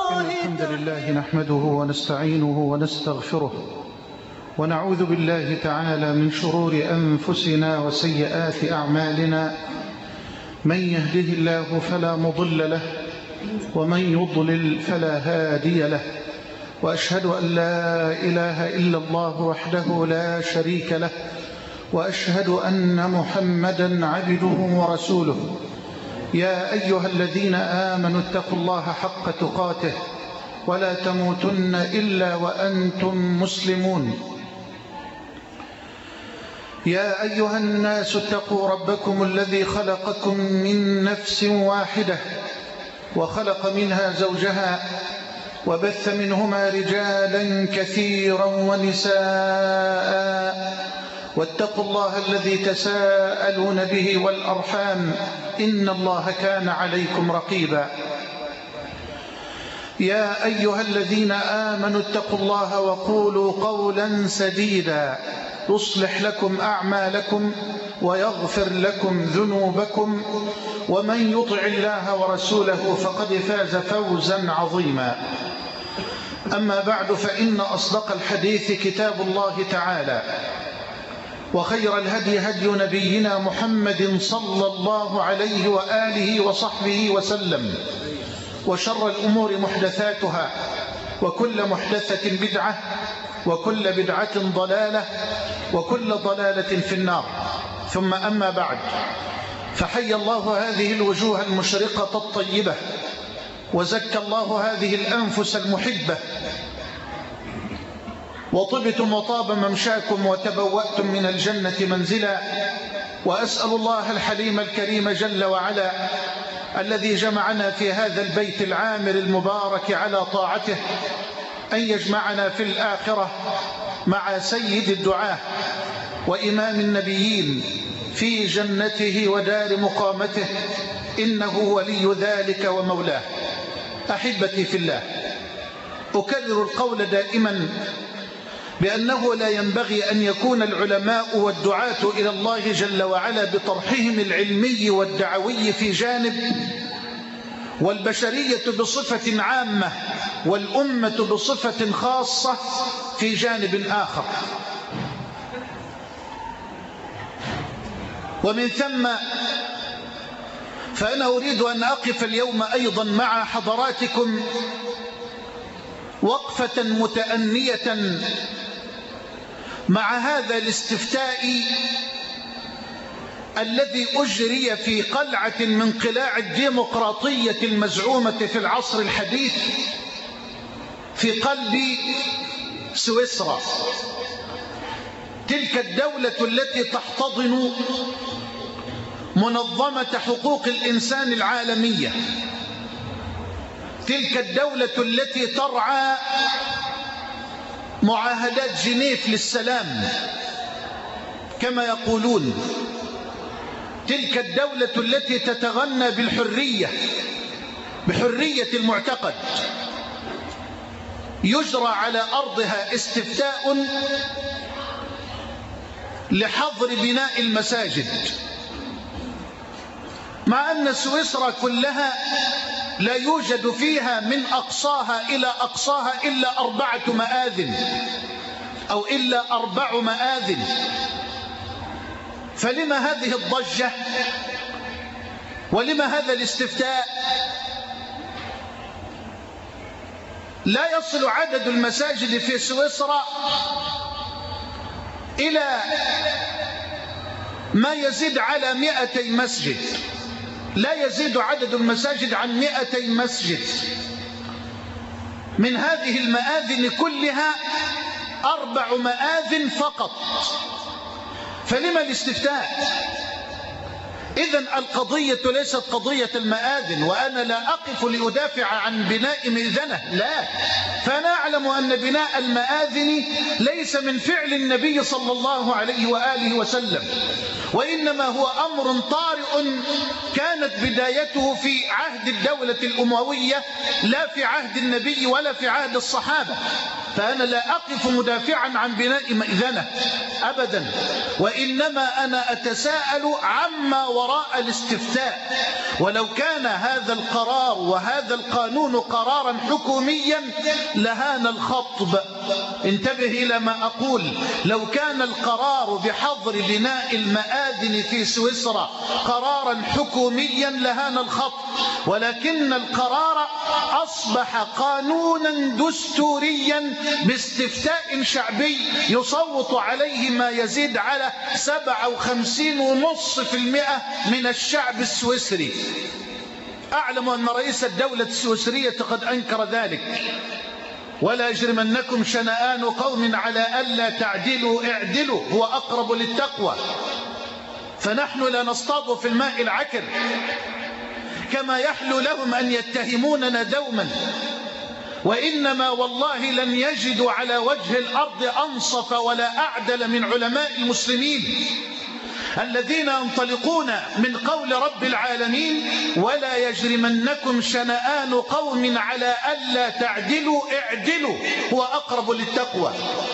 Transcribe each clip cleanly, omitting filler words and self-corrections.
إن الحمد لله نحمده ونستعينه ونستغفره ونعوذ بالله تعالى من شرور أنفسنا وسيئات أعمالنا. من يهده الله فلا مضل له ومن يضلل فلا هادي له، وأشهد أن لا إله إلا الله وحده لا شريك له، وأشهد أن محمدا عبده ورسوله. يا أيها الذين آمنوا اتقوا الله حق تقاته ولا تموتن إلا وأنتم مسلمون. يا أيها الناس اتقوا ربكم الذي خلقكم من نفس واحدة وخلق منها زوجها وبث منهما رجالا كثيرا ونساء، واتقوا الله الذي تساءلون به والأرحام إن الله كان عليكم رقيبا. يا أيها الذين آمنوا اتقوا الله وقولوا قولا سديدا يصلح لكم أعمالكم ويغفر لكم ذنوبكم، ومن يطع الله ورسوله فقد فاز فوزا عظيما. أما بعد، فإن أصدق الحديث كتاب الله تعالى، وخير الهدي هدي نبينا محمد صلى الله عليه وآله وصحبه وسلم، وشر الأمور محدثاتها، وكل محدثة بدعة، وكل بدعة ضلالة، وكل ضلالة في النار. ثم أما بعد، فحي الله هذه الوجوه المشرقة الطيبة، وزكى الله هذه الأنفس المحبة، وطبتم وطاب ممشاكم وتبوأتم من الجنة منزلا. وأسأل الله الحليم الكريم جل وعلا الذي جمعنا في هذا البيت العامر المبارك على طاعته أن يجمعنا في الآخرة مع سيد الدعاة وإمام النبيين في جنته ودار مقامته، إنه ولي ذلك ومولاه. أحبتي في الله، أكرر القول دائما بأنه لا ينبغي أن يكون العلماء والدعاة إلى الله جل وعلا بطرحهم العلمي والدعوي في جانب، والبشرية بصفة عامة والأمة بصفة خاصة في جانب آخر. ومن ثم فأنا أريد أن أقف اليوم أيضا مع حضراتكم وقفة متأنية مع هذا الاستفتاء الذي أجري في قلعة من قلاع الديمقراطية المزعومة في العصر الحديث في قلب سويسرا، تلك الدولة التي تحتضن منظمة حقوق الإنسان العالمية، تلك الدولة التي ترعى معاهدات جنيف للسلام كما يقولون، تلك الدولة التي تتغنى بالحرية، بحرية المعتقد. يجرى على أرضها استفتاء لحظر بناء المساجد، مع أن سويسرا كلها لا يوجد فيها من أقصاها إلى أقصاها إلا 4 مآذن أو إلا 4 مآذن. فلما هذه الضجة ولما هذا الاستفتاء؟ لا يصل عدد المساجد في سويسرا إلى ما يزيد على 200 مسجد، لا يزيد عدد المساجد عن 200 مسجد. من هذه المآذن كلها 4 مآذن فقط. فلما الاستفتاء؟ إذن القضية ليست قضية المآذن، وأنا لا أقف لأدافع عن بناء مئذنة، لا، فأنا أعلم أن بناء المآذن ليس من فعل النبي صلى الله عليه وآله وسلم، وإنما هو أمر طارئ كانت بدايته في عهد الدولة الأموية، لا في عهد النبي ولا في عهد الصحابة. فأنا لا أقف مدافعا عن بناء مئذنة أبدا، وإنما أنا أتساءل عما وراء الاستفتاء. ولو كان هذا القرار وهذا القانون قرارا حكوميا لهان الخطب. انتبه إلى ما أقول، لو كان القرار بحظر بناء المآذن في سويسرا قرارا حكوميا لهان الخطب، ولكن القرار أصبح قانونا دستوريا باستفتاء شعبي يصوت عليه ما يزيد على 57.5% من الشعب السويسري. أعلم أن رئيس الدولة السويسرية قد أنكر ذلك. ولا يجرمنكم شنآن قوم على ألا تعدلوا اعدلوا هو أقرب للتقوى. فنحن لا نصطاد في الماء العكر كما يحلو لهم أن يتهموننا دوما، وإنما والله لن يجدوا على وجه الأرض أنصف ولا أعدل من علماء المسلمين الذين ينطلقون من قول رب العالمين ولا يجرمنكم شنآن قوم على ألا تعدلوا اعدلوا هو أقرب للتقوى،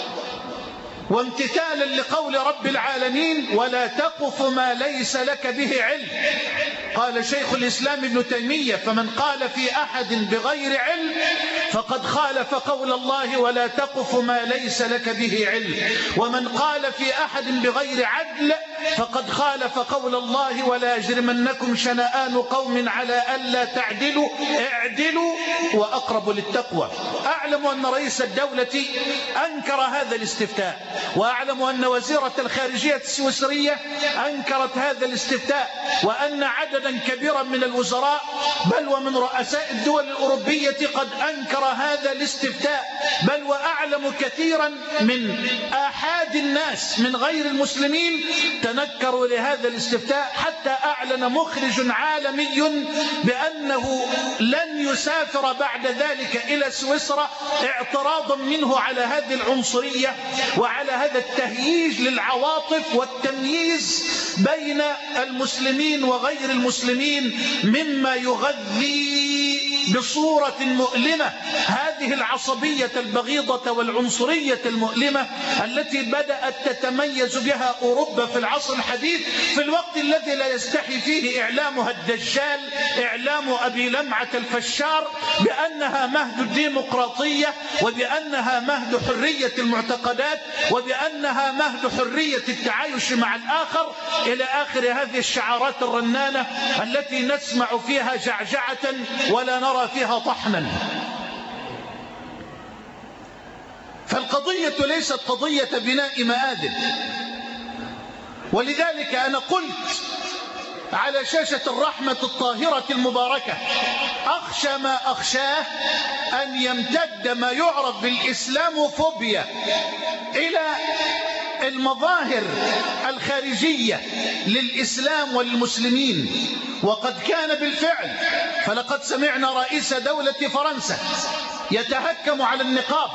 وامتثالا لقول رب العالمين ولا تقف ما ليس لك به علم. قال شيخ الإسلام ابن تيمية فمن قال في أحد بغير علم فقد خالف قول الله ولا تقف ما ليس لك به علم، ومن قال في أحد بغير عدل فقد خالف قول الله ولا يجرمنكم شنآن قوم على ألا تعدلوا اعدلوا وأقرب للتقوى. أعلم أن رئيس الدولة أنكر هذا الاستفتاء، وأعلم أن وزيرة الخارجية السويسرية أنكرت هذا الاستفتاء، وأن عددا كبيرا من الوزراء بل ومن رؤساء الدول الأوروبية قد أنكر هذا الاستفتاء، بل وأعلم كثيرا من آحاد الناس من غير المسلمين تنكروا لهذا الاستفتاء، حتى أعلن مخرج عالمي بأنه لن يسافر بعد ذلك إلى سويسرا اعتراضا منه على هذه العنصرية وعلى هذا التهييج للعواطف والتمييز بين المسلمين وغير المسلمين مما يغذي بصورة مؤلمة هذه العصبية البغيضة والعنصرية المؤلمة التي بدأت تتميز بها أوروبا في العصر الحديث، في الوقت الذي لا يستحي فيه إعلامها الدجال إعلام أبي لمعة الفشار بأنها مهد الديمقراطية وبأنها مهد حرية المعتقدات وبأنها مهد حرية التعايش مع الآخر إلى آخر هذه الشعارات الرنانة التي نسمع فيها جعجعة ولا نرى فيها طحنا. فالقضية ليست قضية بناء مآذن، ولذلك أنا قلت على شاشة الرحمة الطاهرة المباركة أخشى ما أخشاه أن يمتد ما يعرف بالإسلاموفوبيا إلى المظاهر الخارجية للإسلام والمسلمين، وقد كان بالفعل. فلقد سمعنا رئيس دولة فرنسا يتهكم على النقاب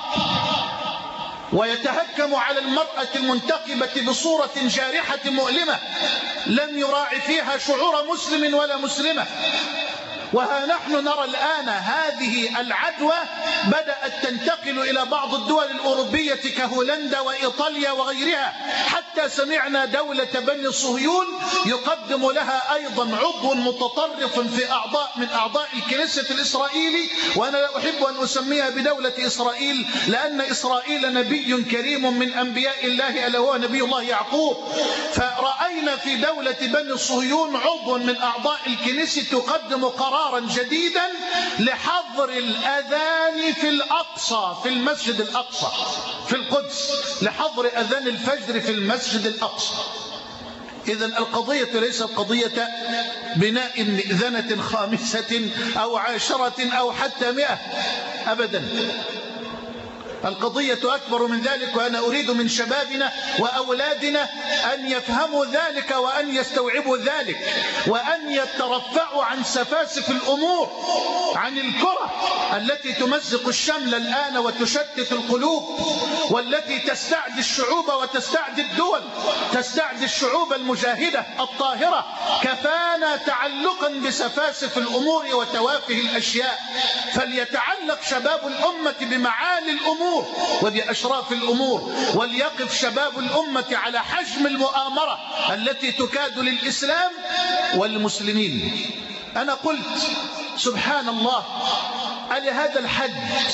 ويتهكم على المرأة المنتقبة بصورة جارحة مؤلمة لم يراعي فيها شعور مسلم ولا مسلمة. وها نحن نرى الآن هذه العدوى بدأت تنتقل إلى بعض الدول الأوروبية كهولندا وإيطاليا وغيرها، حتى سمعنا دولة بني صهيون يقدم لها أيضا عضو متطرف من أعضاء الكنيسة الإسرائيلي، وأنا لا أحب أن أسميها بدولة إسرائيل لأن إسرائيل نبي كريم من أنبياء الله ألا هو نبي الله يعقوب. فرأينا في دولة بني صهيون عضو من أعضاء الكنيسة تقدم قرارا جديدا لحظر الأذان في الأقصى في المسجد الأقصى في القدس، لحظر أذان الفجر في المسجد الأقصى. إذن القضية ليست قضية بناء مئذنة 5 أو 10 أو حتى 100 أبدا. القضية أكبر من ذلك، وأنا أريد من شبابنا وأولادنا أن يفهموا ذلك وأن يستوعبوا ذلك وأن يترفعوا عن سفاسف الأمور، عن الكرة التي تمزق الشمل الآن وتشتت القلوب، والتي تستعدي الشعوب وتستعدي الدول، تستعدي الشعوب المجاهدة الطاهرة. كفانا تعلقا بسفاسف الأمور وتوافه الأشياء، فليتعلق شباب الأمة بمعالي الأمور الأمور وبأشراف الأمور، وليقف شباب الأمة على حجم المؤامرة التي تكاد للإسلام والمسلمين. أنا قلت سبحان الله، ألهذا الحد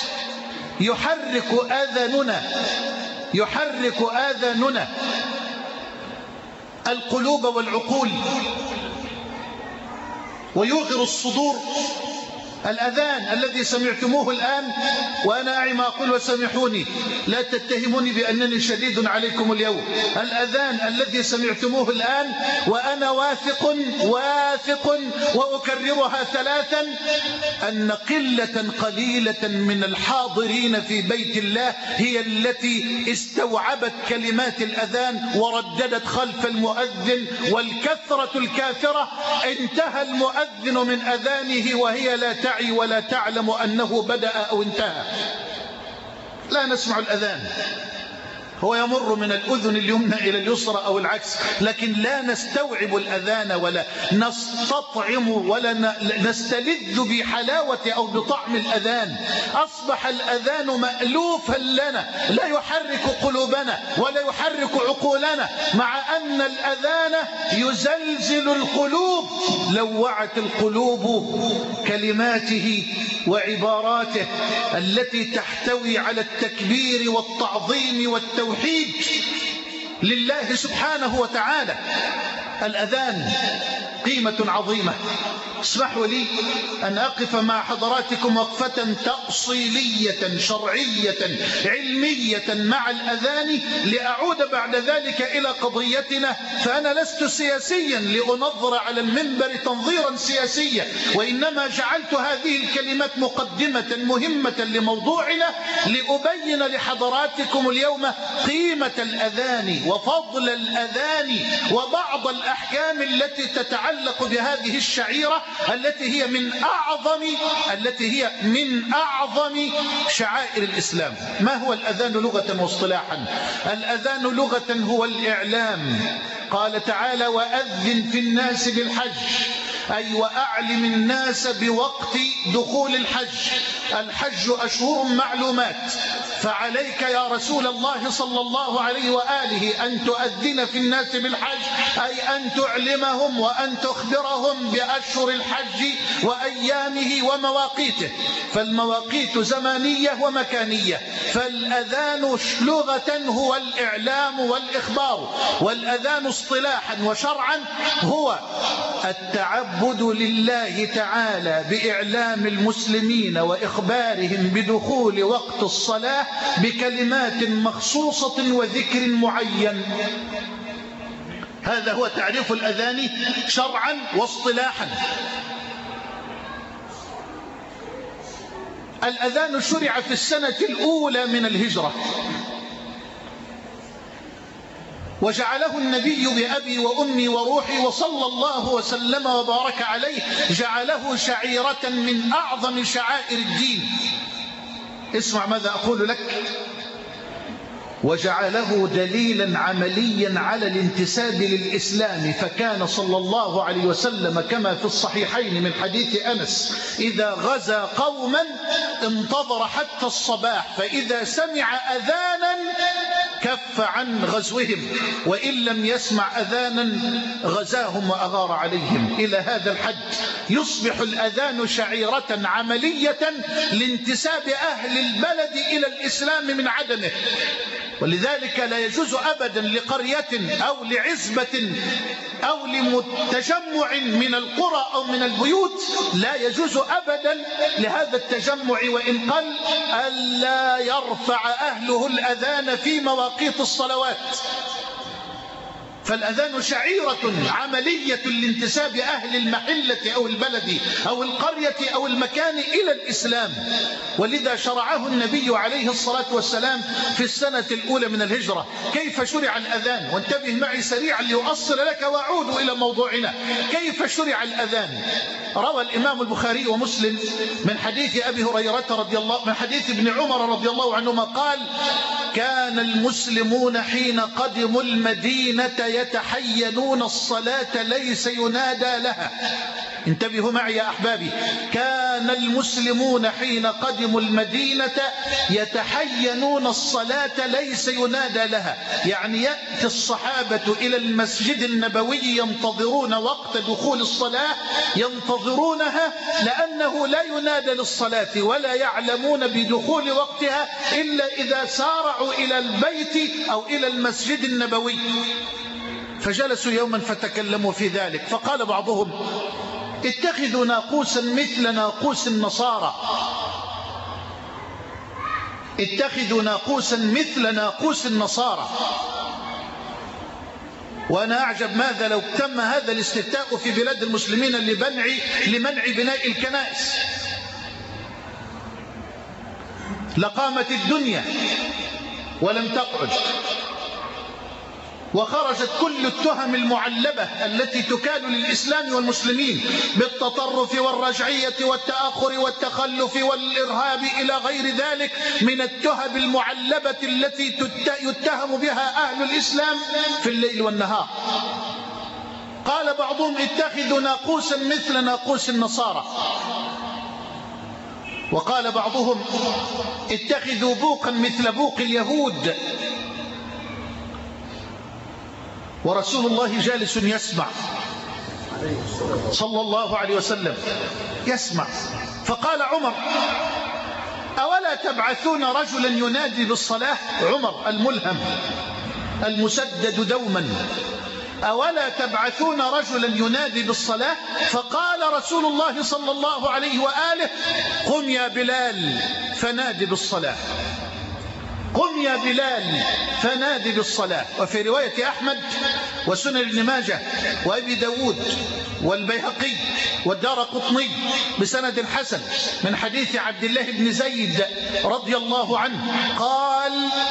يحرك آذاننا القلوب والعقول ويوغر الصدور؟ الأذان الذي سمعتموه الآن، وأنا أعي ما أقول وسامحوني، لا تتهموني بأنني شديد عليكم اليوم. الأذان الذي سمعتموه الآن، وأنا واثق وأكررها ثلاثا أن قلة قليلة من الحاضرين في بيت الله هي التي استوعبت كلمات الأذان ورددت خلف المؤذن، والكثرة الكافرة انتهى المؤذن من أذانه وهي لا تعي ولا تعلم أنه بدأ أو انتهى. لا نسمع الأذان، هو يمر من الأذن اليمنى إلى اليسرى أو العكس، لكن لا نستوعب الأذان ولا نستطعم ولا نستلذ بحلاوة أو بطعم الأذان. أصبح الأذان مألوفا لنا، لا يحرك قلوبنا ولا يحرك عقولنا، مع أن الأذان يزلزل القلوب. لوعت القلوب كلماته وعباراته التي تحتوي على التكبير والتعظيم والتوحيد لله سبحانه وتعالى. الأذان قيمة عظيمة. اسمحوا لي أن أقف مع حضراتكم وقفة تأصيلية شرعية علمية مع الأذان، لأعود بعد ذلك إلى قضيتنا. فأنا لست سياسيا لأنظر على المنبر تنظيرا سياسيا، وإنما جعلت هذه الكلمات مقدمة مهمة لموضوعنا لأبين لحضراتكم اليوم قيمة الأذان وفضل الأذان وبعض الأحكام التي تتعلق بهذه الشعيرة التي هي من أعظم شعائر الإسلام. ما هو الأذان لغة واصطلاحا؟ الأذان لغة هو الإعلام. قال تعالى: وأذن في الناس بالحج، أي وأعلم الناس بوقت دخول الحج. الحج أشهر معلومات، فعليك يا رسول الله صلى الله عليه وآله أن تؤذن في الناس بالحج، أي أن تعلمهم وأن تخبرهم بأشهر الحج وأيامه ومواقيته. فالمواقيت زمانية ومكانية، فالأذان لغة هو الإعلام والإخبار، والأذان اصطلاحا وشرعا هو التعبد لله تعالى بإعلام المسلمين وإخبارهم بدخول وقت الصلاة بكلمات مخصوصة وذكر معين. هذا هو تعريف الأذان شرعا واصطلاحا. الأذان شرع في السنة الأولى من الهجرة، وجعله النبي بأبي وأمي وروحي وصلى الله وسلم وبارك عليه، جعله شعيرة من أعظم شعائر الدين. اسمع ماذا أقول لك: وجعله دليلا عمليا على الانتساب للإسلام. فكان صلى الله عليه وسلم كما في الصحيحين من حديث أنس: إذا غزا قوما انتظر حتى الصباح، فإذا سمع أذانا كف عن غزوهم، وإن لم يسمع أذانا غزاهم وأغار عليهم. إلى هذا الحد يصبح الأذان شعيرة عملية لانتساب أهل البلد إلى الإسلام من عدمه. ولذلك لا يجوز أبدا لقرية أو لعزبة أو لتجمع من القرى أو من البيوت، لا يجوز أبدا لهذا التجمع وإن قل ألا يرفع أهله الأذان في مواقيت الصلوات. فالأذان شعيرة عملية لانتساب أهل المحلة أو البلد أو القرية أو المكان إلى الإسلام. ولذا شرعه النبي عليه الصلاة والسلام في السنة الأولى من الهجرة. كيف شرع الأذان؟ وانتبه معي سريعا لأؤصل لك وأعود إلى موضوعنا. كيف شرع الأذان؟ روى الإمام البخاري ومسلم من حديث أبي هريرة رضي الله، من حديث ابن عمر رضي الله عنهما قال: كان المسلمون حين قدموا المدينة يتحينون الصلاة ليس ينادى لها. انتبهوا معي يا أحبابي، كان المسلمون حين قدموا المدينة يتحينون الصلاة ليس ينادى لها، يعني يأتي الصحابة إلى المسجد النبوي ينتظرون وقت دخول الصلاة، ينتظرونها لأنه لا ينادى للصلاة ولا يعلمون بدخول وقتها إلا إذا سارعوا إلى البيت أو إلى المسجد النبوي. فجلسوا يوما فتكلموا في ذلك، فقال بعضهم: اتخذوا ناقوسا مثل ناقوس النصارى، اتخذوا ناقوسا مثل ناقوس النصارى. وأنا أعجب ماذا لو تم هذا الاستفتاء في بلاد المسلمين لمنع بناء الكنائس، لقامت الدنيا ولم تقعد، وخرجت كل التهم المعلبة التي تكال للإسلام والمسلمين بالتطرف والرجعية والتأخر والتخلف والإرهاب إلى غير ذلك من التهم المعلبة التي يتهم بها أهل الإسلام في الليل والنهار. قال بعضهم: اتخذوا ناقوسا مثل ناقوس النصارى. وقال بعضهم: اتخذوا بوقا مثل بوق اليهود. ورسول الله جالس يسمع صلى الله عليه وسلم، يسمع. فقال عمر: أولا تبعثون رجلا ينادي بالصلاة؟ عمر الملهم المسدد دوما: أولا تبعثون رجلا ينادي بالصلاة؟ فقال رسول الله صلى الله عليه وآله: قم يا بلال فنادي بالصلاة، قم يا بلال فنادي بالصلاة. وفي رواية أحمد وسنن ابن ماجه وأبي داود والبيهقي والدارقطني بسند حسن من حديث عبد الله بن زيد رضي الله عنه قال: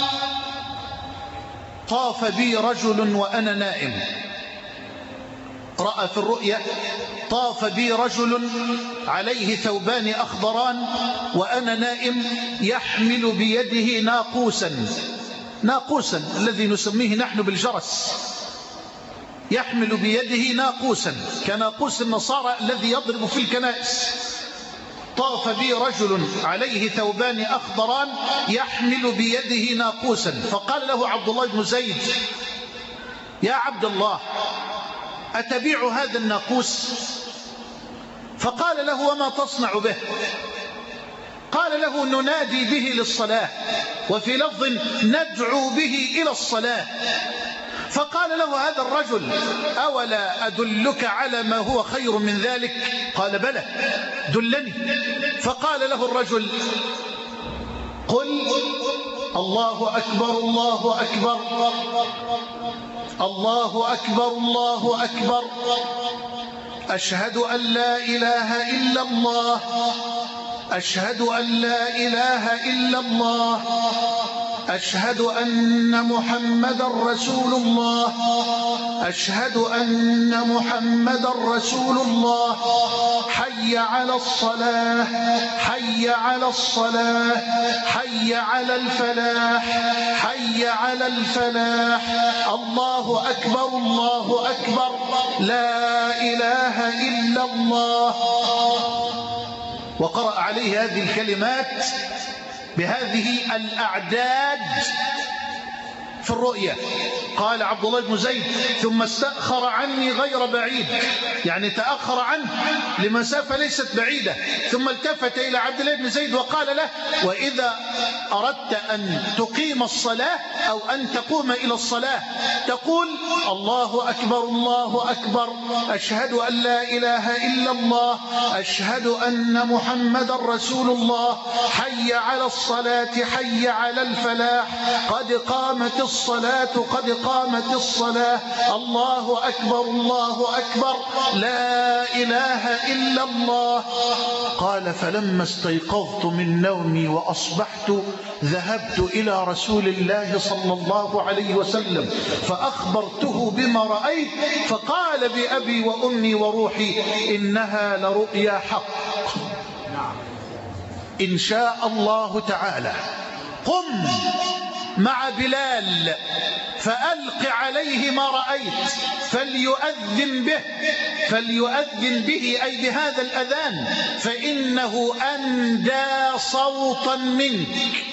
طاف بي رجل وأنا نائم، رأى في الرؤيا: طاف بي رجل عليه ثوبان أخضران وأنا نائم يحمل بيده ناقوسا الذي نسميه نحن بالجرس، يحمل بيده ناقوسا كناقوس النصارى الذي يضرب في الكنائس. طاف بي رجل عليه ثوبان أخضران يحمل بيده ناقوسا. فقال له عبد الله بن زيد: يا عبد الله، أتبيع هذا الناقوس؟ فقال له: وما تصنع به؟ قال له: ننادي به للصلاة، وفي لفظ ندعو به إلى الصلاة. فقال له هذا الرجل: أولا أدلك على ما هو خير من ذلك؟ قال: بلى، دلني. فقال له الرجل: قل الله أكبر الله أكبر الله أكبر الله أكبر، أشهد أن لا إله إلا الله، أشهد أن لا إله إلا الله، أشهد أن محمدا رسول الله، أشهد أن محمدا رسول الله، حي على الصلاة، حي على الصلاة، حي على الفلاح، حي على الفلاح، الله أكبر الله أكبر، لا إله إلا الله. وقرأ عليه هذه الكلمات بهذه الأعداد في الرؤيا. قال عبد الله بن زيد: ثم استأخر عني غير بعيد، يعني تأخر عنه لمسافة ليست بعيدة، ثم التفت إلى عبد الله بن زيد وقال له: وإذا أردت أن تقيم الصلاة أو أن تقوم إلى الصلاة تقول: الله أكبر الله أكبر، أشهد أن لا إله إلا الله، أشهد أن محمدا رسول الله، حي على الصلاة، حي على الفلاح، قد قامت الصلاة، قد قامت الصلاة، الله أكبر الله أكبر، لا إله إلا الله. قال: فلما استيقظت من نومي وأصبحت ذهبت إلى رسول الله صلى الله عليه وسلم فأخبرته بما رأيت، فقال: بأبي وأمي وروحي إنها لرؤيا حق، إن شاء الله تعالى قم مع بلال فألق عليه ما رأيت فليؤذن به أي بهذا الأذان فإنه أندى صوتا منك.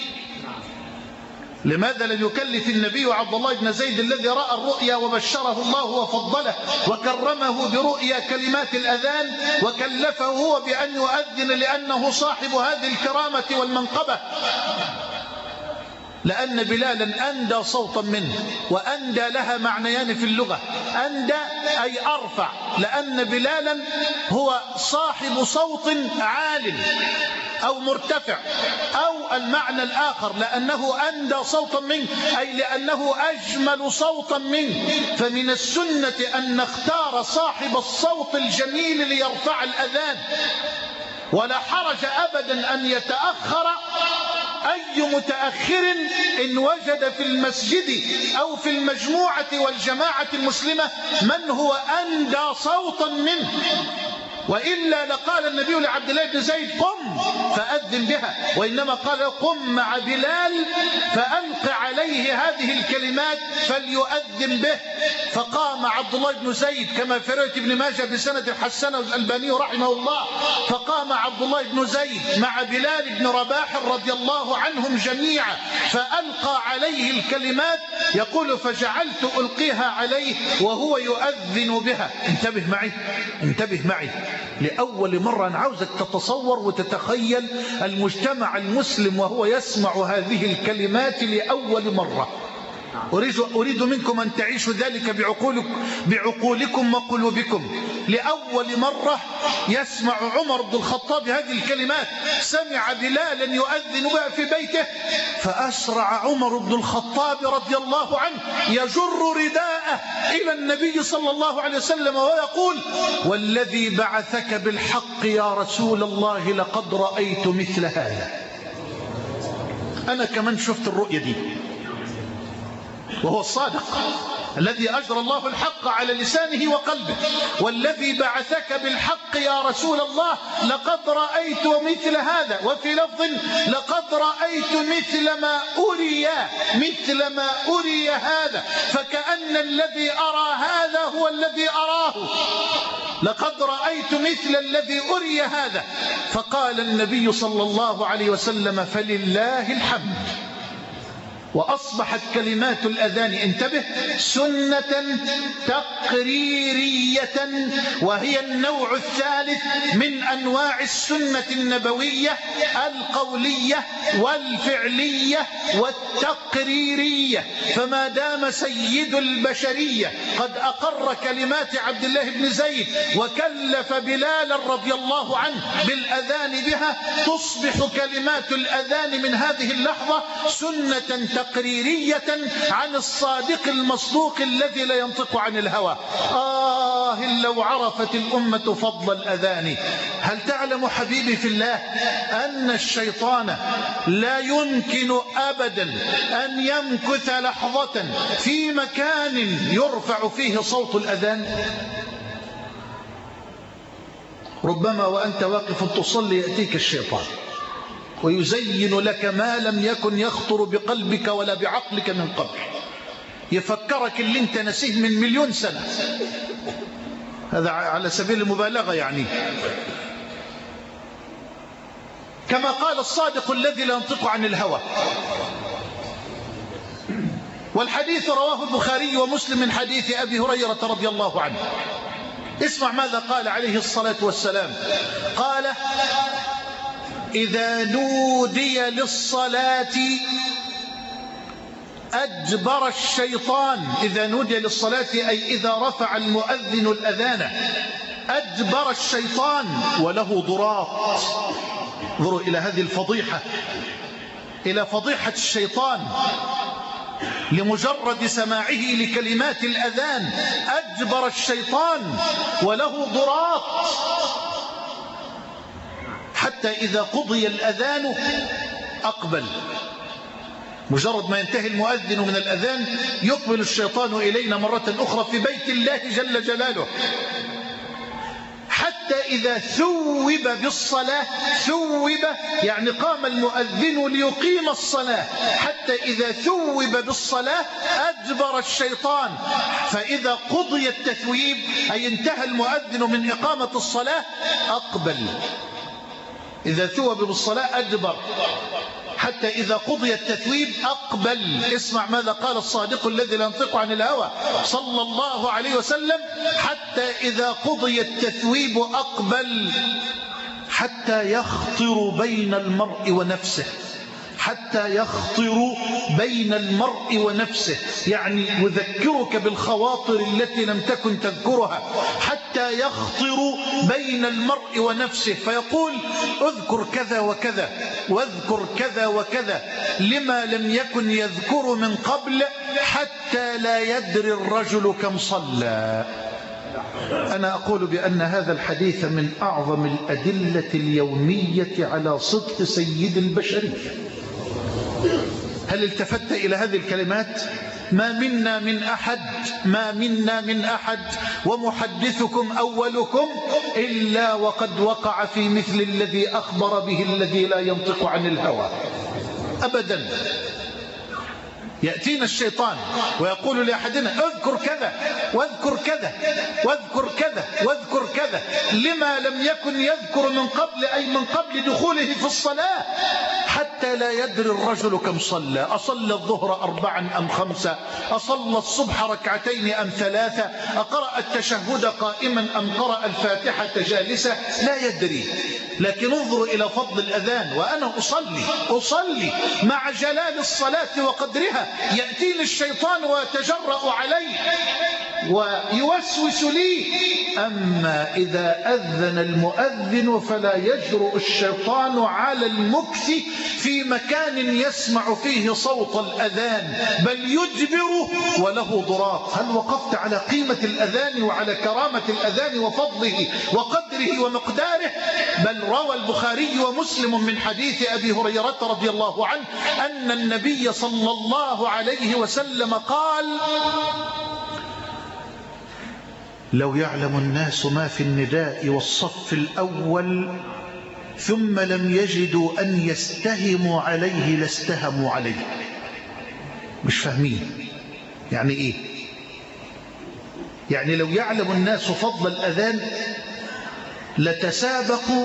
لماذا لم يكلف النبي عبد الله بن زيد الذي رأى الرؤيا وبشره الله وفضله وكرمه برؤيا كلمات الأذان وكلفه هو بأن يؤذن لأنه صاحب هذه الكرامة والمنقبة؟ لأن بلالا أندى صوتا منه، وأندى لها معنيان في اللغة. أندى أي أرفع، لأن بلالا هو صاحب صوت عال أو مرتفع، أو المعنى الآخر لأنه أندى صوتا منه أي لأنه أجمل صوتا منه. فمن السنة أن نختار صاحب الصوت الجميل ليرفع الأذان، ولا حرج أبدا أن يتأخر أي متأخر إن وجد في المسجد أو في المجموعة والجماعة المسلمة من هو أندى صوتا منه، وإلا لقال النبي لعبد الله بن زيد قم فأذن بها، وإنما قال قم مع بلال فألق عليه هذه الكلمات فليؤذن به. فقام عبد الله بن زيد كما في رواية ابن ماجه بسند حسنه الألباني رحمه الله، فقام عبد الله بن زيد مع بلال بن رباح رضي الله عنهم جميعا فألقى عليه الكلمات، يقول فجعلت ألقيها عليه وهو يؤذن بها. انتبه معي لأول مرة أنا عاوزك تتصور وتتخيل المجتمع المسلم وهو يسمع هذه الكلمات لأول مرة. أريد منكم أن تعيشوا ذلك بعقولكم وقلوبكم. لأول مرة يسمع عمر بن الخطاب هذه الكلمات، سمع بلالا يؤذن بها في بيته، فأسرع عمر بن الخطاب رضي الله عنه يجر رداءه إلى النبي صلى الله عليه وسلم ويقول والذي بعثك بالحق يا رسول الله لقد رأيت مثل هذا. أنا كمان شفت الرؤية دي، وهو الصادق الذي أجرى الله الحق على لسانه وقلبه. والذي بعثك بالحق يا رسول الله لقد رأيت مثل هذا، وفي لفظ لقد رأيت مثل ما أري هذا، فكأن الذي أرى هذا هو الذي أراه. لقد رأيت مثل الذي أري هذا. فقال النبي صلى الله عليه وسلم فلله الحمد. وأصبحت كلمات الأذان انتبه سنة تقريرية، وهي النوع الثالث من أنواع السنة النبوية القولية والفعلية والتقريرية. فما دام سيد البشرية قد أقر كلمات عبد الله بن زيد وكلف بلالا رضي الله عنه بالأذان بها، تصبح كلمات الأذان من هذه اللحظة سنة تقريرية عن الصادق المصدوق الذي لا ينطق عن الهوى. لو عرفت الأمة فضل الأذان. هل تعلم حبيبي في الله أن الشيطان لا يمكن أبدا أن يمكث لحظة في مكان يرفع فيه صوت الأذان؟ ربما وأنت واقف تصلي يأتيك الشيطان ويزين لك ما لم يكن يخطر بقلبك ولا بعقلك من قبل، يفكرك اللي انت نسيه من 1,000,000 سنة. هذا على سبيل المبالغة يعني. كما قال الصادق الذي لا ينطق عن الهوى. والحديث رواه البخاري ومسلم من حديث أبي هريرة رضي الله عنه. اسمع ماذا قال عليه الصلاة والسلام. قال إذا نودي للصلاة أدبر الشيطان. إذا نودي للصلاة أي إذا رفع المؤذن الأذان أدبر الشيطان وله ضراط. انظروا إلى هذه الفضيحة، إلى فضيحة الشيطان لمجرد سماعه لكلمات الأذان. أدبر الشيطان وله ضراط، حتى إذا قضي الأذان أقبل. مجرد ما ينتهي المؤذن من الأذان يقبل الشيطان إلينا مرة أخرى في بيت الله جل جلاله، حتى حتى إذا ثوب بالصلاة، ثوب يعني قام المؤذن ليقيم الصلاة، حتى إذا ثوب بالصلاة أدبر الشيطان، فإذا قضي التثويب أي انتهى المؤذن من إقامة الصلاة أقبل. إذا ثوب بالصلاة أدبر، حتى إذا قضي التثويب أقبل. اسمع ماذا قال الصادق الذي لا ينطق عن الهوى صلى الله عليه وسلم: حتى إذا قضي التثويب أقبل، حتى يخطر بين المرء ونفسه. حتى يخطر بين المرء ونفسه، يعني يذكرك بالخواطر التي لم تكن تذكرها. حتى يخطر بين المرء ونفسه فيقول: اذكر كذا وكذا واذكر كذا وكذا، لما لم يكن يذكر من قبل، حتى لا يدري الرجل كم صلى. أنا أقول بأن هذا الحديث من أعظم الأدلة اليومية على صدق سيد البشرية. هل التفت إلى هذه الكلمات؟ ما منا من أحد ومحدثكم أولكم إلا وقد وقع في مثل الذي أخبر به الذي لا ينطق عن الهوى أبدا. يأتينا الشيطان ويقول لأحدنا: اذكر كذا واذكر كذا واذكر كذا واذكر كذا، لما لم يكن يذكر من قبل، أي من قبل دخوله في الصلاة، حتى لا يدري الرجل كم صلى. أصلى الظهر 4 أم 5؟ أصلى الصبح 2 أم 3؟ أقرأ التشهد قائما أم قرأ الفاتحة جالسة؟ لا يدري. لكن انظروا إلى فضل الأذان، وأنا أصلي مع جلال الصلاة وقدرها، يأتيني الشيطان ويتجرأ علي ويوسوس لي. أما إذا أذن المؤذن فلا يجرؤ الشيطان على المكث في مكان يسمع فيه صوت الأذان، بل يدبر وله ضراط. هل وقفت على قيمة الأذان وعلى كرامة الأذان وفضله وقدره ومقداره؟ بل روى البخاري ومسلم من حديث أبي هريرة رضي الله عنه أن النبي صلى الله عليه وسلم قال: لو يعلم الناس ما في النداء والصف الأول ثم لم يجدوا أن يستهموا عليه لاستهموا عليه. مش فاهمين يعني إيه؟ يعني لو يعلم الناس فضل الأذان لتسابقوا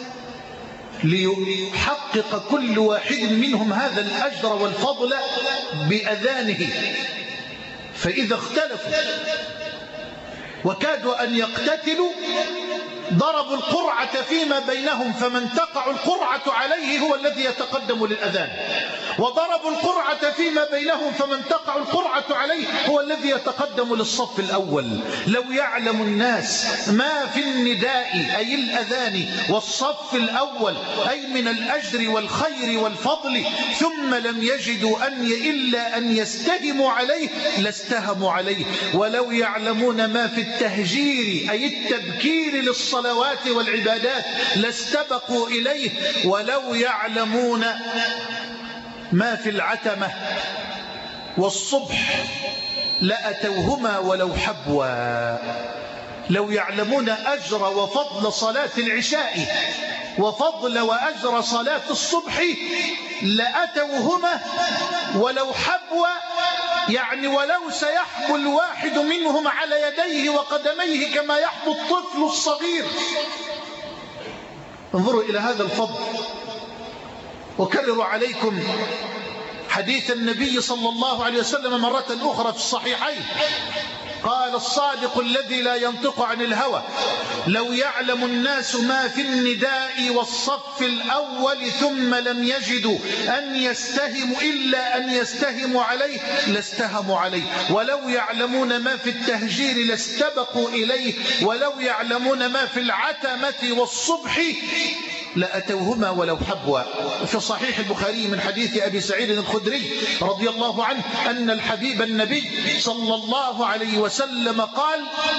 ليحقق كل واحد منهم هذا الأجر والفضل بأذانه، فإذا اختلفوا وكادوا أن يقتتلوا ضربوا القرعة فيما بينهم، فمن تقع القرعة عليه هو الذي يتقدم للأذان، وضربوا القرعة فيما بينهم فمن تقع القرعة عليه هو الذي يتقدم للصف الأول. لو يعلم الناس ما في النداء أي الأذان والصف الأول أي من الأجر والخير والفضل، ثم لم يجدوا إلا أن يستهموا عليه لاستهموا عليه. ولو يعلمون ما في التهجير أي التبكير للصلوات والعبادات لاستبقوا إليه. ولو يعلمون ما في العتمة والصبح لأتوهما ولو حبوا. لو يعلمون أجر وفضل صلاة العشاء وفضل وأجر صلاة الصبح لأتوهما ولو حبوا، يعني ولو سيحبو الواحد منهم على يديه وقدميه كما يحبو الطفل الصغير. انظروا إلى هذا الفضل. وكرر عليكم حديث النبي صلى الله عليه وسلم مرة أخرى في الصحيحين. قال الصادق الذي لا ينطق عن الهوى: لو يعلم الناس ما في النداء والصف الأول ثم لم يجدوا أن يستهموا إلا أن يستهموا عليه لاستهموا عليه. ولو يعلمون ما في التهجير لاستبقوا إليه. ولو يعلمون ما في العتمة والصبح لأتوهما ولو حبوا. في صحيح البخاري من حديث أبي سعيد الخدري رضي الله عنه أن الحبيب النبي صلى الله عليه وسلم قال: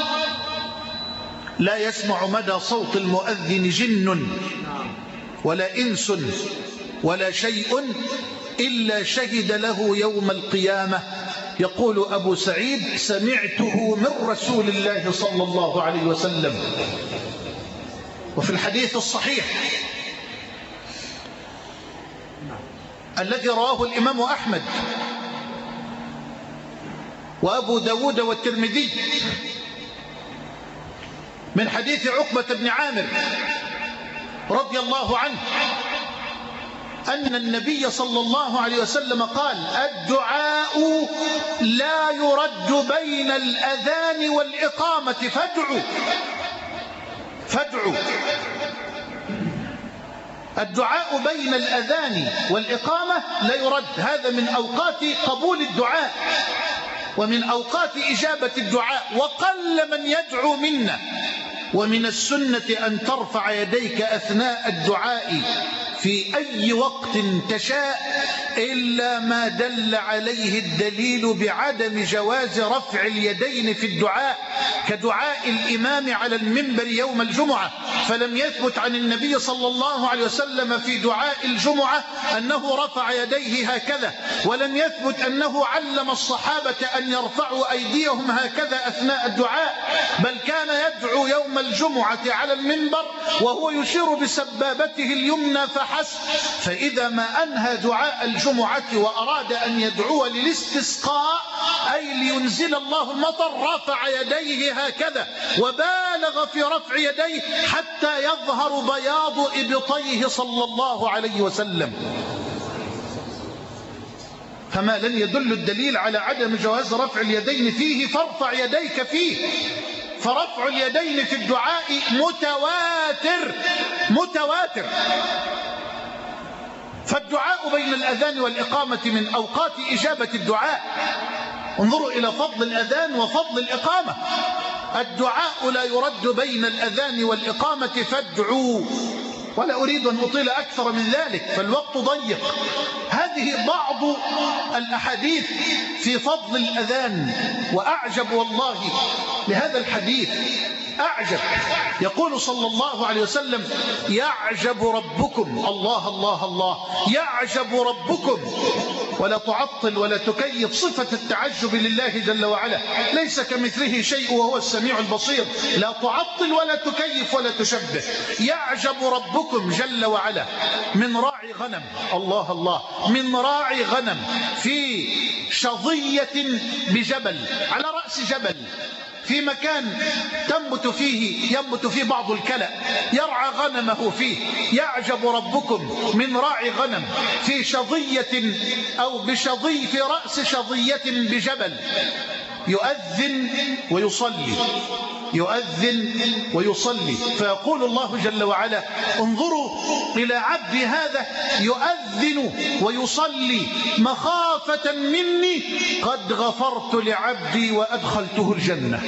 لا يسمع مدى صوت المؤذن جن ولا إنس ولا شيء إلا شهد له يوم القيامة. يقول أبو سعيد: سمعته من رسول الله صلى الله عليه وسلم. وفي الحديث الصحيح الذي رواه الإمام أحمد وأبو داود والترمذي من حديث عقبة بن عامر رضي الله عنه أن النبي صلى الله عليه وسلم قال: الدعاء لا يرد بين الأذان والإقامة فادعوا. الدعاء بين الأذان والإقامة لا يرد، هذا من أوقات قبول الدعاء ومن أوقات إجابة الدعاء، وقل من يدعو منا. ومن السنة أن ترفع يديك أثناء الدعاء في أي وقت تشاء إلا ما دل عليه الدليل بعدم جواز رفع اليدين في الدعاء، كدعاء الإمام على المنبر يوم الجمعة، فلم يثبت عن النبي صلى الله عليه وسلم في دعاء الجمعة أنه رفع يديه هكذا، ولم يثبت أنه علم الصحابة أن يرفعوا أيديهم هكذا أثناء الدعاء، بل كان يدعو يوم الجمعة على المنبر وهو يشير بسبابته اليمنى فحسب. فإذا ما أنهى دعاء الجمعة وأراد أن يدعو للاستسقاء أي لينزل الله المطر رفع يديه هكذا، وبالغ في رفع يديه حتى يظهر بياض إبطيه صلى الله عليه وسلم. فما لن يدل الدليل على عدم جواز رفع اليدين فيه فارفع يديك فيه. فرفع اليدين في الدعاء متواتر. فالدعاء بين الأذان والإقامة من أوقات إجابة الدعاء. انظروا إلى فضل الأذان وفضل الإقامة. الدعاء لا يرد بين الأذان والإقامة فادعوا، ولا أريد أن أطيل أكثر من ذلك فالوقت ضيق. هذه بعض الأحاديث في فضل الأذان. وأعجب والله لهذا الحديث، أعجب. يقول صلى الله عليه وسلم: يعجب ربكم، الله الله الله، يعجب ربكم. ولا تعطل ولا تكيف صفة التعجب لله جل وعلا، ليس كمثله شيء وهو السميع البصير. لا تعطل ولا تكيف ولا تشبه. يعجب ربكم جل وعلا من راعي غنم، الله الله، من راعي غنم في شظية بجبل، على رأس جبل، في مكان ينبت فيه بعض الكلأ، يرعى غنمه فيه. يعجب ربكم من راعي غنم في شظية أو بشظي، في رأس شظية بجبل، يؤذن ويصلي. فيقول الله جل وعلا: انظروا إلى عبدي هذا يؤذن ويصلي مخافة مني، قد غفرت لعبدي وأدخلته الجنة.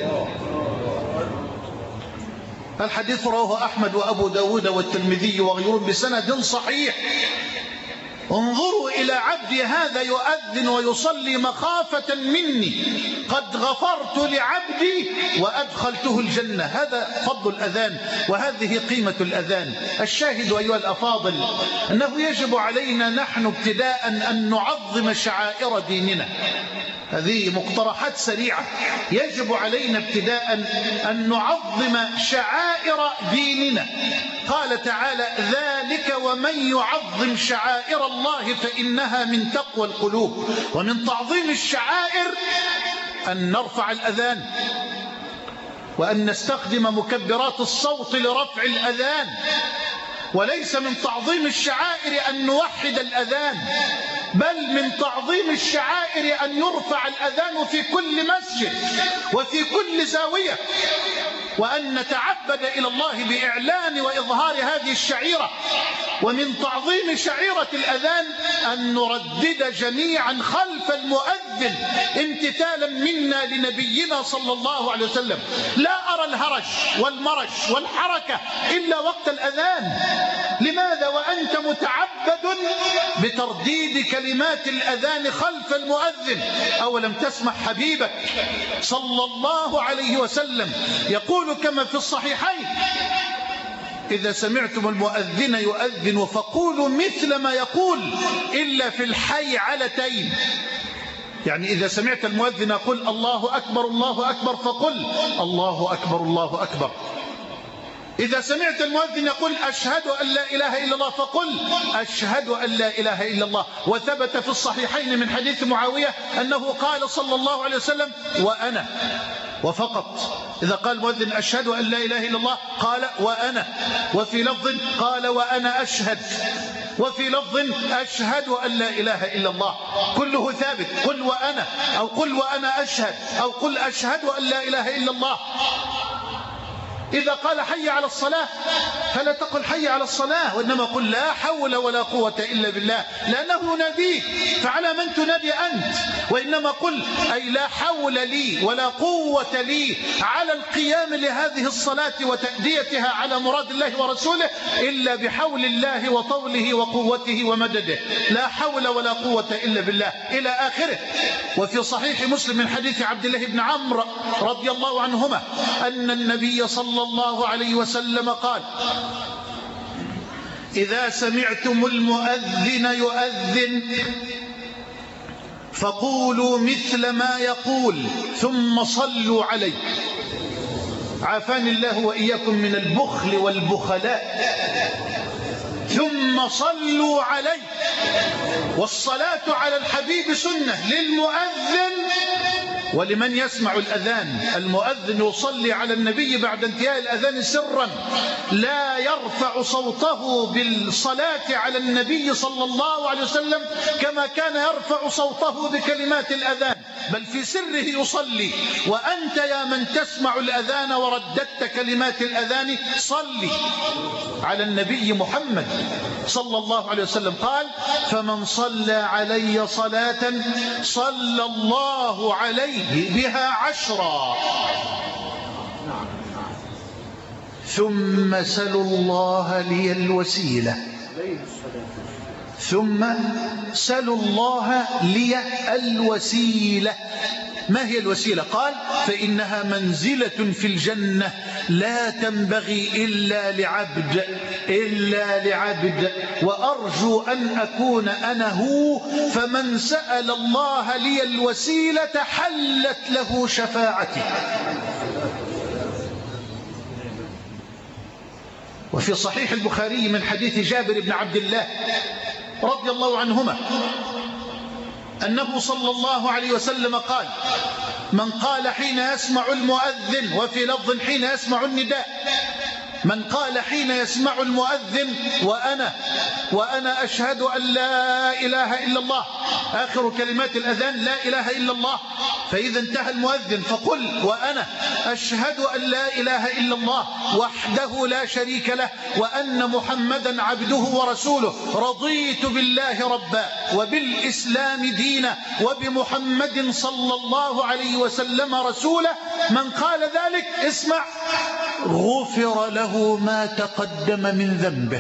الحديث رواه أحمد وأبو داود والترمذي وغيرهم بسند صحيح. انظروا إلى عبدي هذا يؤذن ويصلي مخافة مني، قد غفرت لعبدي وأدخلته الجنة. هذا فضل الأذان وهذه قيمة الأذان. الشاهد أيها الأفاضل أنه يجب علينا نحن ابتداء أن نعظم شعائر ديننا. هذه مقترحات سريعة. يجب علينا ابتداء أن نعظم شعائر ديننا. قال تعالى: ذلك ومن يعظم شعائر الله فإنها من تقوى القلوب. ومن تعظيم الشعائر أن نرفع الأذان، وأن نستخدم مكبرات الصوت لرفع الأذان. وليس من تعظيم الشعائر أن نوحد الأذان، بل من تعظيم الشعائر أن يرفع الأذان في كل مسجد وفي كل زاوية، وأن نتعبد إلى الله بإعلان وإظهار هذه الشعيرة. ومن تعظيم شعيرة الأذان أن نردد جميعا خلف المؤذن امتثالا منا لنبينا صلى الله عليه وسلم. لا أرى الهرج والمرج والحركة إلا وقت الأذان. لماذا وأنت متعبد بترديد كلمات الأذان خلف المؤذن؟ أولم تسمع حبيبك صلى الله عليه وسلم يقول كما في الصحيحين: إذا سمعتم المؤذن يؤذن فقولوا مثل ما يقول إلا في الحيعلتين. يعني إذا سمعت المؤذن يقول الله أكبر الله أكبر فقل الله أكبر الله أكبر. إذا سمعت المؤذن يقول أشهد أن لا إله إلا الله فقل أشهد أن لا إله إلا الله. وثبت في الصحيحين من حديث معاوية أنه قال صلى الله عليه وسلم وأنا، وفقط. إذا قال المؤذن أشهد أن لا إله إلا الله قال وأنا، وفي لفظ قال وأنا أشهد، وفي لفظ أشهد أن لا إله إلا الله. كله ثابت، قل وأنا، أو قل وأنا أشهد، أو قل أشهد أن لا إله إلا الله. إذا قال حي على الصلاة فلا تقل حي على الصلاة، وإنما قل لا حول ولا قوة إلا بالله، لأنه نبيك، فعلى من تنادي أنت؟ وإنما قل أي لا حول لي ولا قوة لي على القيام لهذه الصلاة وتأديتها على مراد الله ورسوله إلا بحول الله وطوله وقوته ومدده، لا حول ولا قوة إلا بالله، إلى آخره. وفي صحيح مسلم من حديث عبد الله بن عمرو رضي الله عنهما أن النبي صلى الله عليه وسلم قال إذا سمعتم المؤذن يؤذن فقولوا مثل ما يقول ثم صلوا عليه. عافاني الله وإياكم من البخل والبخلاء. ثم صلوا عليه. والصلاة على الحبيب سنة للمؤذن ولمن يسمع الأذان. المؤذن يصلي على النبي بعد انتهاء الأذان سرا، لا يرفع صوته بالصلاة على النبي صلى الله عليه وسلم كما كان يرفع صوته بكلمات الأذان، بل في سره يصلي. وأنت يا من تسمع الأذان ورددت كلمات الأذان صلي على النبي محمد صلى الله عليه وسلم. قال فمن صلى علي صلاة صلى الله عليه بها 10 ثم سلوا الله لي الوسيلة. ثم سلوا الله لي الوسيلة. ما هي الوسيلة؟ قال فإنها منزلة في الجنة لا تنبغي إلا لعبد وأرجو أن أكون أنا هو. فمن سأل الله لي الوسيلة حلت له شفاعتي. وفي صحيح البخاري من حديث جابر بن عبد الله رضي الله عنهما أنه صلى الله عليه وسلم قال من قال حين يسمع المؤذن، وفي لفظ حين يسمع النداء، من قال حين يسمع المؤذن وأنا أشهد أن لا إله إلا الله، آخر كلمات الأذان لا إله إلا الله، فإذا انتهى المؤذن فقل وأنا أشهد أن لا إله إلا الله وحده لا شريك له وأن محمدا عبده ورسوله، رضيت بالله ربا وبالإسلام دينا وبمحمد صلى الله عليه وسلم رسولا، من قال ذلك اسمع غفر له ما تقدم من ذنبه.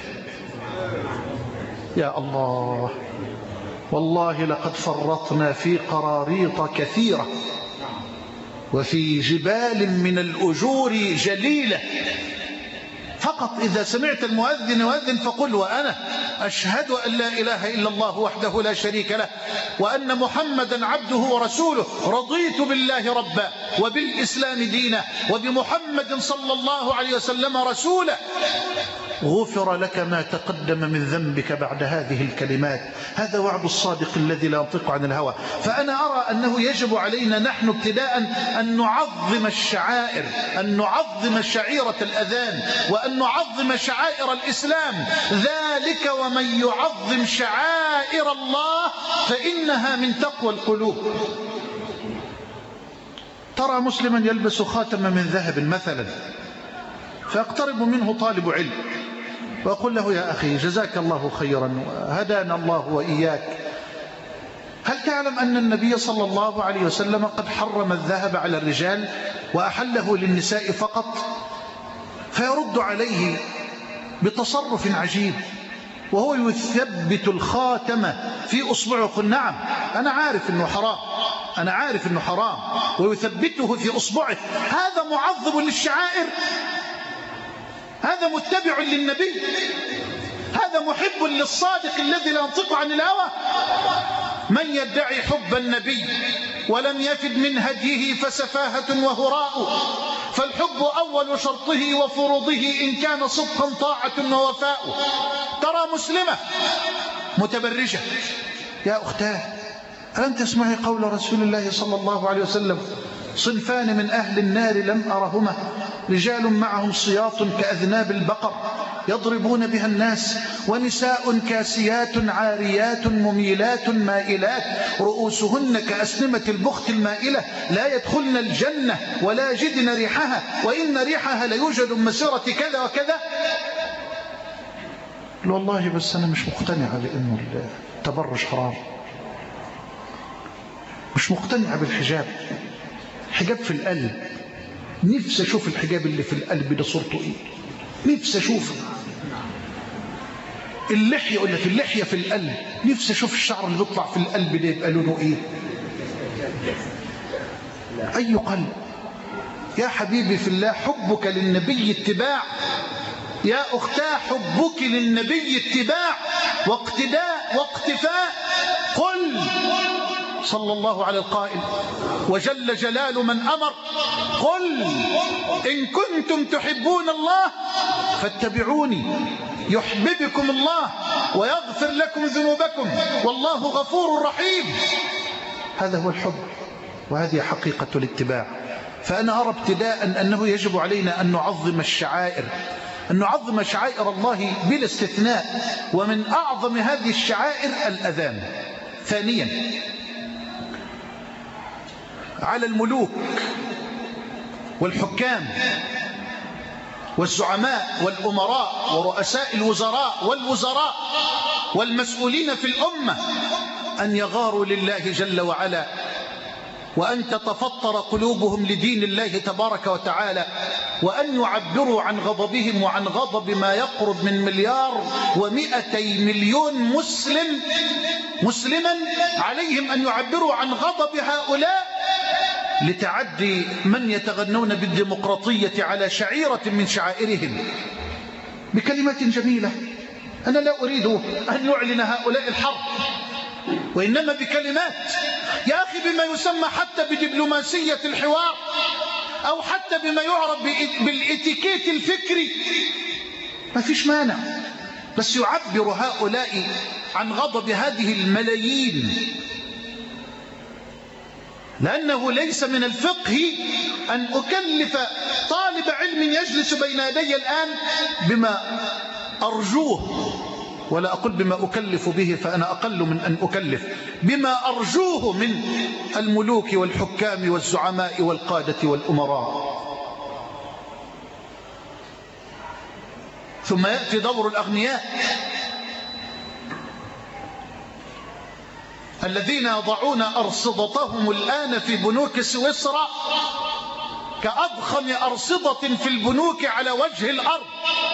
يا الله، والله لقد فرطنا في قراريط كثيرة وفي جبال من الأجور جليلة. فقط إذا سمعت المؤذن يؤذن فقل وأنا أشهد أن لا إله إلا الله وحده لا شريك له وأن محمدا عبده ورسوله، رضيت بالله ربا وبالإسلام دينا وبمحمد صلى الله عليه وسلم رسولا، غفر لك ما تقدم من ذنبك بعد هذه الكلمات. هذا وعد الصادق الذي لا ينطق عن الهوى. فأنا أرى أنه يجب علينا نحن ابتداء أن نعظم الشعائر، أن نعظم شعيرة الأذان، وأن نعظم شعائر الإسلام. ذلك ومن يعظم شعائر الله فإنها من تقوى القلوب. ترى مسلما يلبس خاتما من ذهب مثلا، فيقترب منه طالب علم وأقول له يا أخي جزاك الله خيرا هدانا الله وإياك، هل تعلم أن النبي صلى الله عليه وسلم قد حرم الذهب على الرجال وأحله للنساء فقط؟ فيرد عليه بتصرف عجيب وهو يثبت الخاتم في أصبعه، يقول نعم أنا عارف أنه حرام، أنا عارف أنه حرام، ويثبته في أصبعه. هذا معظم للشعائر، هذا متبع للنبي، هذا محب للصادق الذي لا ينطق عن الهوى. من يدعي حب النبي ولم يفد من هديه فسفاهة وهراء. فالحب أول شرطه وفروضه إن كان صدقا طاعة ووفاء. ترى مسلمة متبرجة، يا أختاه ألم تسمعي قول رسول الله صلى الله عليه وسلم: صنفان من أهل النار لم أرهما، رجال معهم سياط كأذناب البقر يضربون بها الناس، ونساء كاسيات عاريات مميلات مائلات رؤوسهن كأسنمة البخت المائلة لا يدخلن الجنة ولا يجدن ريحها وإن ريحها ليوجد من مسيرة كذا وكذا. والله بس أنا مش مقتنعة بأنه التبرج حرام، مش مقتنعة بالحجاب. حجاب في القلب، نفسي أشوف الحجاب اللي في القلب ده صورته إيه، نفسي أشوفه. اللحية، يقول لك اللحية في القلب، نفسي أشوف الشعر اللي بيطلع في القلب ده يبقى لونه إيه. أي قلب يا حبيبي في الله، حبك للنبي اتباع. يا أختاه حبك للنبي اتباع واقتداء واقتفاء. قل صلى الله على القائل وجل جلال من أمر: قل إن كنتم تحبون الله فاتبعوني يحببكم الله ويغفر لكم ذنوبكم والله غفور رحيم. هذا هو الحب وهذه حقيقة الاتباع. فأنا أرى ابتداء أنه يجب علينا أن نعظم الشعائر، أن نعظم شعائر الله بلا استثناء، ومن أعظم هذه الشعائر الأذان. ثانيا، على الملوك والحكام والزعماء والأمراء ورؤساء الوزراء والوزراء والمسؤولين في الأمة أن يغاروا لله جل وعلا، وأن تتفطر قلوبهم لدين الله تبارك وتعالى، وأن يعبروا عن غضبهم وعن غضب ما يقرب من 1,200,000,000 مسلما. عليهم أن يعبروا عن غضب هؤلاء لتعدي من يتغنون بالديمقراطية على شعيرة من شعائرهم بكلمات جميلة. أنا لا أريد أن نعلن هؤلاء الحرب، وإنما بكلمات يا أخي بما يسمى حتى بدبلوماسية الحوار، أو حتى بما يعرف بالإتيكيت الفكري، ما فيش مانع، بس يعبر هؤلاء عن غضب هذه الملايين. لأنه ليس من الفقه أن أكلف طالب علم يجلس بين يدي الآن بما أرجوه، ولا أقول بما أكلف به فأنا أقل من أن أكلف، بما أرجوه من الملوك والحكام والزعماء والقادة والأمراء. ثم يأتي دور الأغنياء الذين يضعون أرصدتهم الآن في بنوك سويسرا كأضخم أرصدة في البنوك على وجه الأرض.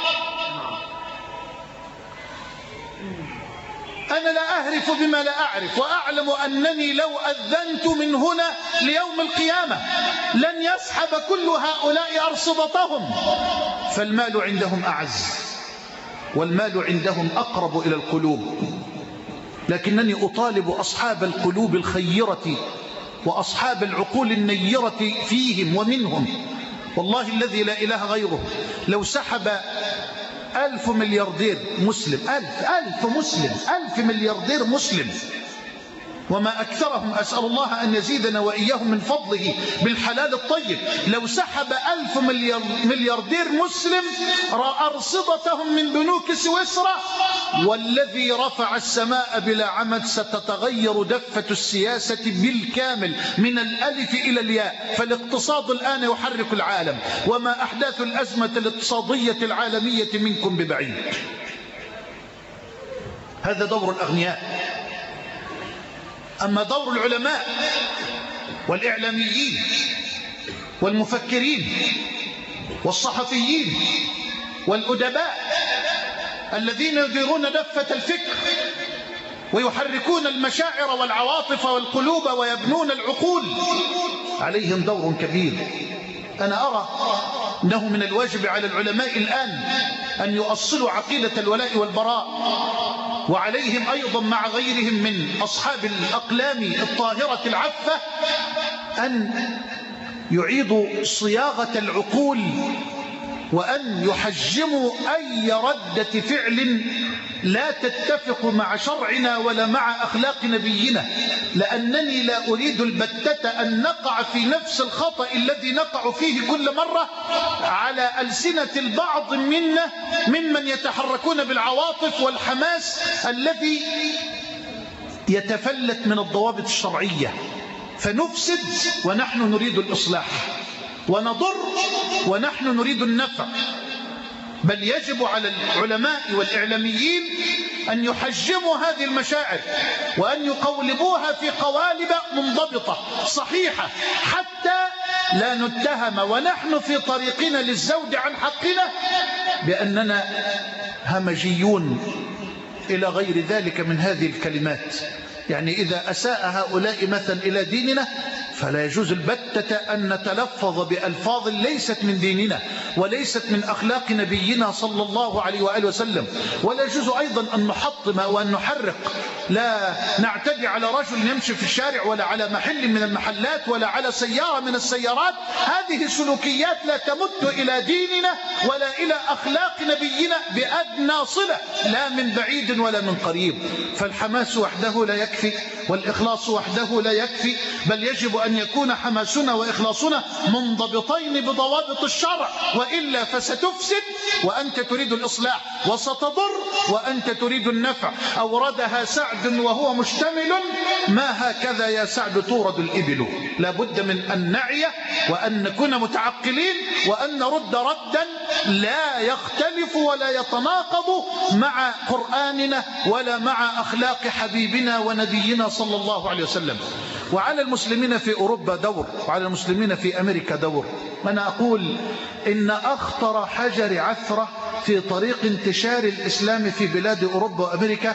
أنا لا أهرف بما لا أعرف، وأعلم أنني لو أذنت من هنا ليوم القيامة لن يسحب كل هؤلاء أرصدتهم، فالمال عندهم أعز، والمال عندهم أقرب إلى القلوب. لكنني أطالب أصحاب القلوب الخيرة وأصحاب العقول النيرة فيهم ومنهم، والله الذي لا إله غيره، لو سحب 1000 ملياردير مسلم، 1000 مسلم، 1000 ملياردير مسلم، وما أكثرهم، أسأل الله أن يزيدنا وإياهم من فضله بالحلال الطيب، لو سحب 1000 ملياردير مسلم أرصدتهم من بنوك سويسرا، والذي رفع السماء بلا عمد ستتغير دفة السياسة بالكامل من الألف إلى الياء. فالاقتصاد الآن يحرك العالم، وما أحداث الأزمة الاقتصادية العالمية منكم ببعيد. هذا دور الأغنياء. أما دور العلماء والإعلاميين والمفكرين والصحفيين والأدباء الذين يديرون دفة الفكر ويحركون المشاعر والعواطف والقلوب ويبنون العقول، عليهم دور كبير. أنا أرى أنه من الواجب على العلماء الآن أن يؤصلوا عقيدة الولاء والبراء، وعليهم أيضا مع غيرهم من أصحاب الأقلام الطاهرة العفة أن يعيدوا صياغة العقول وأن يحجموا أي ردة فعل لا تتفق مع شرعنا ولا مع أخلاق نبينا، لأنني لا أريد البتة أن نقع في نفس الخطأ الذي نقع فيه كل مرة على ألسنة البعض منا ممن يتحركون بالعواطف والحماس الذي يتفلت من الضوابط الشرعية، فنفسد ونحن نريد الإصلاح، ونضر ونحن نريد النفع. بل يجب على العلماء والإعلاميين أن يحجموا هذه المشاعر وأن يقولبوها في قوالب منضبطة صحيحة، حتى لا نتهم ونحن في طريقنا للزود عن حقنا بأننا همجيون إلى غير ذلك من هذه الكلمات. يعني إذا أساء هؤلاء مثلا إلى ديننا فلا يجوز البتة أن نتلفظ بألفاظ ليست من ديننا وليست من أخلاق نبينا صلى الله عليه وآله وسلم. ولا يجوز أيضا أن نحطم وأن نحرق، لا نعتدي على رجل يمشي في الشارع ولا على محل من المحلات ولا على سيارة من السيارات. هذه سلوكيات لا تمت إلى ديننا ولا إلى أخلاق نبينا بأدنى صلة، لا من بعيد ولا من قريب. فالحماس وحده لا يكفي والإخلاص وحده لا يكفي، بل يجب أن يكون حماسنا وإخلاصنا منضبطين بضوابط الشرع، وإلا فستفسد وأنت تريد الإصلاح، وستضر وأنت تريد النفع. أوردها سعد وهو مشتمل: ما هكذا يا سعد تورد الإبل. لا بد من أن نعي وأن نكون متعقلين وأن نرد ردا لا يختلف ولا يتناقض مع قرآننا ولا مع أخلاق حبيبنا ونبينا صلى الله عليه وسلم. وعلى المسلمين في أوروبا دور، وعلى المسلمين في أمريكا دور. أنا أقول إن أخطر حجر عثرة في طريق انتشار الإسلام في بلاد أوروبا وأمريكا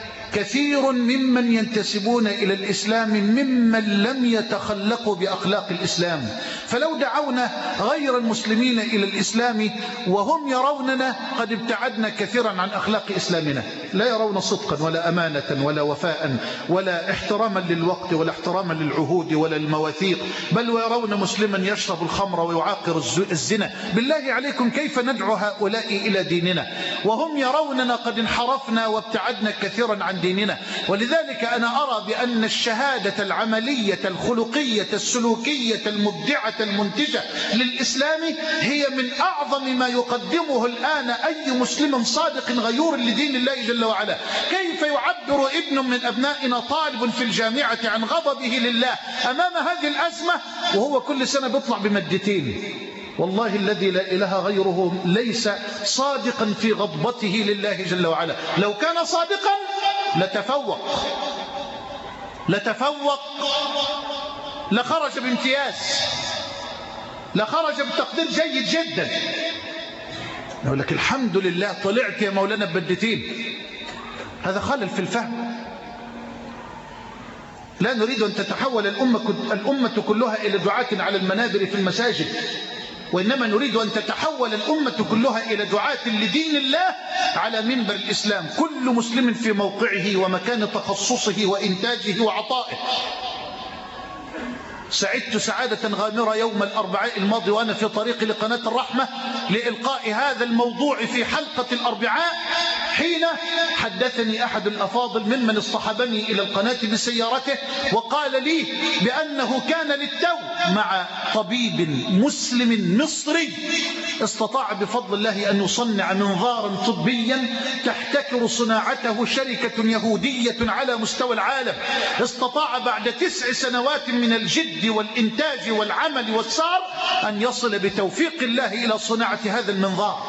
كثير ممن ينتسبون إلى الإسلام ممن لم يتخلقوا بأخلاق الإسلام. فلو دعونا غير المسلمين إلى الإسلام وهم يروننا قد ابتعدنا كثيرا عن أخلاق إسلامنا، لا يرون صدقا ولا أمانة ولا وفاء ولا احتراما للوقت ولا احتراما للعهود ولا المواثيق، بل ويرون مسلما يشرب الخمر ويعاقر الزنا. بالله عليكم كيف ندعو هؤلاء إلى ديننا وهم يروننا قد انحرفنا وابتعدنا كثيرا عن ديننا؟ ولذلك أنا أرى بأن الشهادة العملية الخلقية السلوكية المبدعة المنتجة للإسلام هي من أعظم ما يقدمه الآن أي مسلم صادق غيور لدين الله جل وعلا. كيف يعبر ابن من أبنائنا طالب في الجامعة عن غضبه لله أمام هذه الأزمة وهو كل سنة بيطلع بمادتين؟ والله الذي لا إله غيره ليس صادقا في غضبته لله جل وعلا. لو كان صادقا لتفوق لخرج بامتياز، لخرج بتقدير جيد جدا. يقول لك الحمد لله طلعت يا مولانا بمادتين. هذا خلل في الفهم. لا نريد أن تتحول الأمة كلها إلى دعاة على المنابر في المساجد، وإنما نريد أن تتحول الأمة كلها إلى دعاة لدين الله على منبر الإسلام، كل مسلم في موقعه ومكان تخصصه وإنتاجه وعطائه. سعدت سعادة غامرة يوم الأربعاء الماضي وأنا في طريقي لقناة الرحمة لإلقاء هذا الموضوع في حلقة الأربعاء، حين حدثني أحد الأفاضل ممن اصطحبني إلى القناة بسيارته وقال لي بأنه كان للتو مع طبيب مسلم مصري استطاع بفضل الله أن يصنع منظارا طبيا تحتكر صناعته شركة يهودية على مستوى العالم. استطاع بعد 9 سنوات من الجد والإنتاج والعمل والسعر أن يصل بتوفيق الله إلى صناعة هذا المنظار.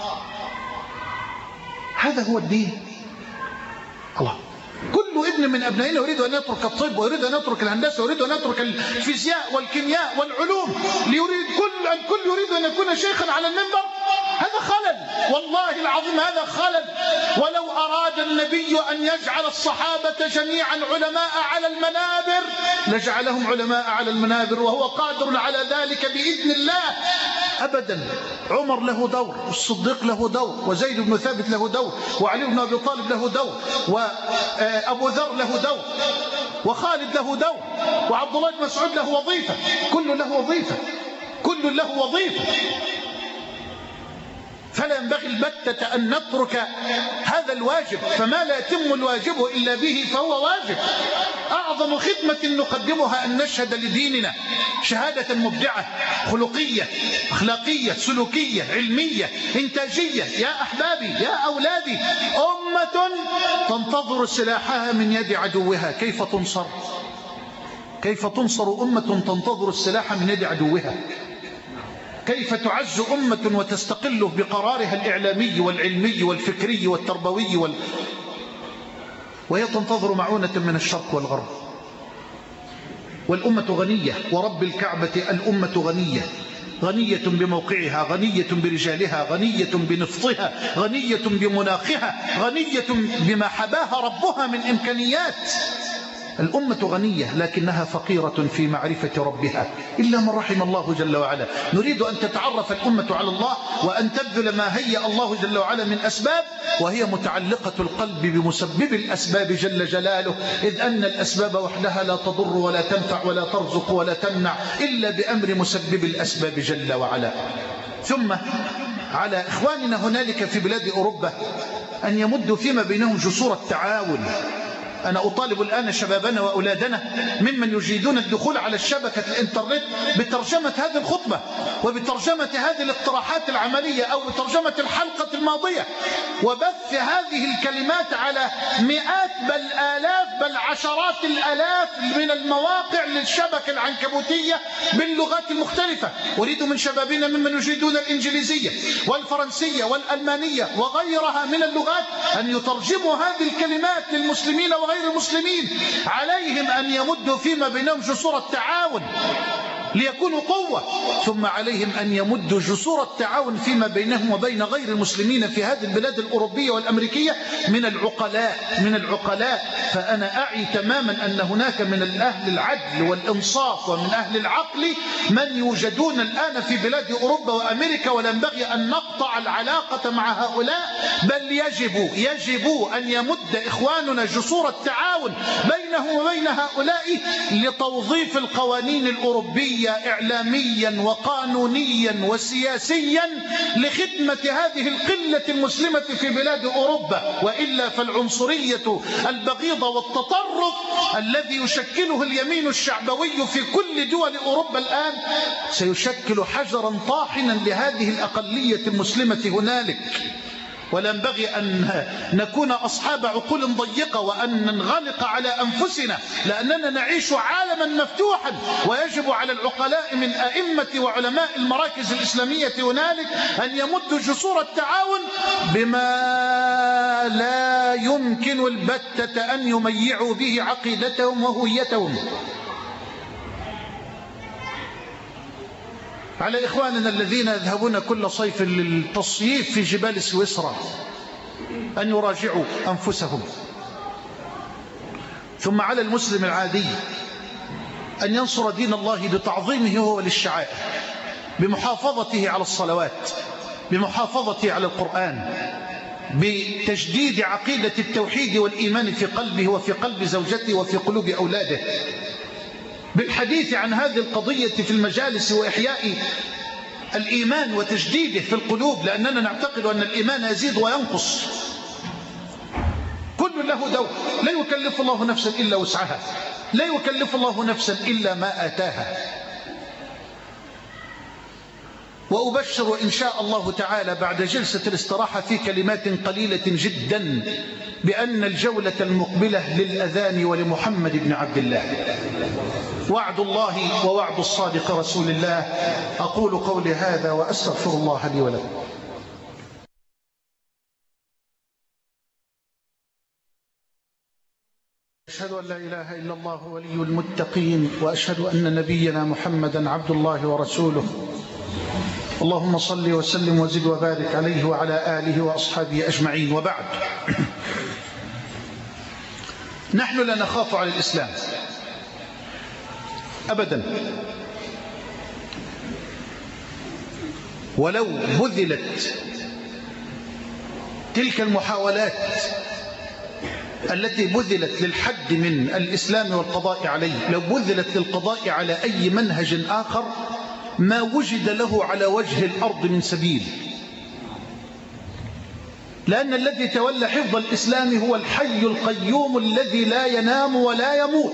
هذا هو الدين. الله، كل ابن من أبنائنا يريد أن يترك الطب ويريد أن يترك الهندسة ويريد أن يترك الفيزياء والكيمياء والعلوم، الكل يريد أن يكون شيخا على المنبر. هذا خلل، والله العظيم هذا خلل. ولو أراد النبي أن يجعل الصحابة جميعا علماء على المنابر لجعلهم علماء على المنابر، وهو قادر على ذلك بإذن الله. أبدا. عمر له دور، والصديق له دور، وزيد بن ثابت له دور، وعلي بن أبي طالب له دور، وأبو ذر له دور، وخالد له دور، وعبد الله بن مسعود له وظيفة، كل له وظيفة، كل له وظيفة. فلا ينبغي البتة أن نترك هذا الواجب، فما لا يتم الواجب إلا به فهو واجب. أعظم خدمة نقدمها أن نشهد لديننا شهادة مبدعة، خلقية، أخلاقية، سلوكية، علمية، إنتاجية. يا أحبابي، يا أولادي، أمة تنتظر سلاحها من يد عدوها. كيف تنصر؟ كيف تنصر أمة تنتظر السلاح من يد عدوها؟ كيف تعز أمة وتستقل بقرارها الإعلامي والعلمي والفكري والتربوي وهي تنتظر معونة من الشرق والغرب؟ والأمة غنية، ورب الكعبة الأمة غنية، غنية بموقعها، غنية برجالها، غنية بنفطها، غنية بمناخها، غنية بما حباها ربها من إمكانيات. الأمة غنية لكنها فقيرة في معرفة ربها إلا من رحم الله جل وعلا. نريد أن تتعرف الأمة على الله وأن تبذل ما هيأ الله جل وعلا من أسباب، وهي متعلقة القلب بمسبب الأسباب جل جلاله، إذ أن الأسباب وحدها لا تضر ولا تنفع ولا ترزق ولا تمنع إلا بأمر مسبب الأسباب جل وعلا. ثم على إخواننا هنالك في بلاد أوروبا أن يمدوا فيما بينهم جسور التعاون. أنا أطالب الآن شبابنا وأولادنا ممن يجيدون الدخول على الشبكة الإنترنت بترجمة هذه الخطبة وبترجمة هذه الاقتراحات العملية أو بترجمة الحلقة الماضية، وبث هذه الكلمات على مئات بل آلاف بل عشرات الآلاف من المواقع للشبكة العنكبوتية باللغات المختلفة. أريد من شبابنا ممن يجيدون الإنجليزية والفرنسية والألمانية وغيرها من اللغات أن يترجموا هذه الكلمات للمسلمين وغير المسلمين. عليهم أن يمدوا فيما بينهم جسور التعاون ليكونوا قوة، ثم عليهم أن يمدوا جسور التعاون فيما بينهم وبين غير المسلمين في هذه البلاد الأوروبية والأمريكية من العقلاء. فأنا أعي تماما أن هناك من أهل العدل والإنصاف ومن أهل العقل من يوجدون الآن في بلاد أوروبا وأمريكا، ولا ينبغي أن نقطع العلاقة مع هؤلاء، بل يجب أن يمد إخواننا جسور التعاون بينهم وبين هؤلاء لتوظيف القوانين الأوروبية إعلاميا وقانونيا وسياسيا لخدمة هذه القلة المسلمة في بلاد أوروبا. وإلا فالعنصرية البغيضة والتطرف الذي يشكله اليمين الشعبوي في كل دول أوروبا الآن سيشكل حجرا طاحنا لهذه الأقلية المسلمة هنالك. ولا ينبغي أن نكون أصحاب عقول ضيقة وأن ننغلق على أنفسنا، لأننا نعيش عالما مفتوحا، ويجب على العقلاء من أئمة وعلماء المراكز الإسلامية هنالك أن يمدوا جسور التعاون بما لا يمكن البتة أن يميعوا به عقيدتهم وهويتهم. على إخواننا الذين يذهبون كل صيف للتصييف في جبال سويسرا أن يراجعوا أنفسهم. ثم على المسلم العادي أن ينصر دين الله بتعظيمه هو للشعائر، بمحافظته على الصلوات، بمحافظته على القرآن، بتجديد عقيدة التوحيد والإيمان في قلبه وفي قلب زوجته وفي قلوب أولاده، بالحديث عن هذه القضية في المجالس وإحياء الإيمان وتجديده في القلوب، لأننا نعتقد أن الإيمان يزيد وينقص. كل له دور، لا يكلف الله نفسا إلا وسعها، لا يكلف الله نفسا إلا ما آتاها. وأبشر إن شاء الله تعالى بعد جلسة الاستراحة في كلمات قليلة جدا بأن الجولة المقبلة للأذان ولمحمد بن عبد الله، وعد الله ووعد الصادق رسول الله. أقول قولي هذا وأستغفر الله لي ولكم. أشهد أن لا إله إلا الله ولي المتقين، وأشهد أن نبينا محمدا عبد الله ورسوله. اللهم صل وسلم وزد وبارك عليه وعلى آله وأصحابه أجمعين، وبعد. نحن لا نخاف على الإسلام أبدا، ولو بذلت تلك المحاولات التي بذلت للحد من الإسلام والقضاء عليه لو بذلت للقضاء على أي منهج آخر ما وجد له على وجه الأرض من سبيل، لأن الذي تولى حفظ الإسلام هو الحي القيوم الذي لا ينام ولا يموت،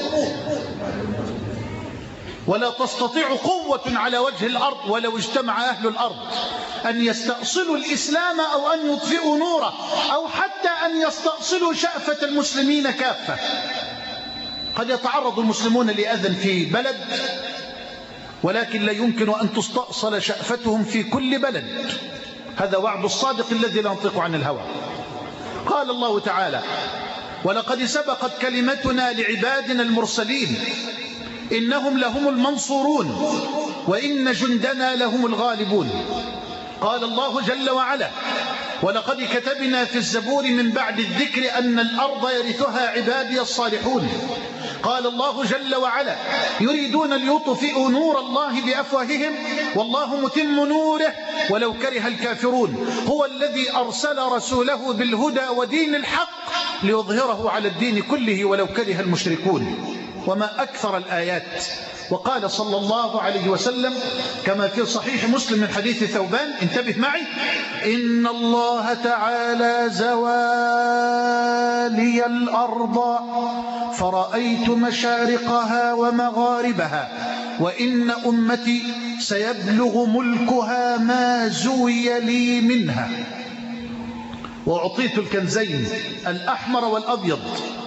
ولا تستطيع قوة على وجه الأرض ولو اجتمع أهل الأرض أن يستأصلوا الإسلام أو أن يطفئوا نوره أو حتى أن يستأصلوا شأفة المسلمين كافة. قد يتعرض المسلمون لأذى في بلد، ولكن لا يمكن أن تستأصل شأفتهم في كل بلد. هذا وعد الصادق الذي لا ينطق عن الهوى. قال الله تعالى: ولقد سبقت كلمتنا لعبادنا المرسلين إنهم لهم المنصورون وإن جندنا لهم الغالبون. قال الله جل وعلا: ولقد كتبنا في الزبور من بعد الذكر أن الأرض يرثها عبادي الصالحون. قال الله جل وعلا: يريدون ليطفئوا نور الله بأفواههم والله متم نوره ولو كره الكافرون. هو الذي أرسل رسوله بالهدى ودين الحق ليظهره على الدين كله ولو كره المشركون. وما أكثر الآيات. وقال صلى الله عليه وسلم كما في صحيح مسلم من حديث ثوبان، انتبه معي: إن الله تعالى زوالي الأرض فرأيت مشارقها ومغاربها وإن أمتي سيبلغ ملكها ما زوي لي منها وأعطيت الكنزين الأحمر والأبيض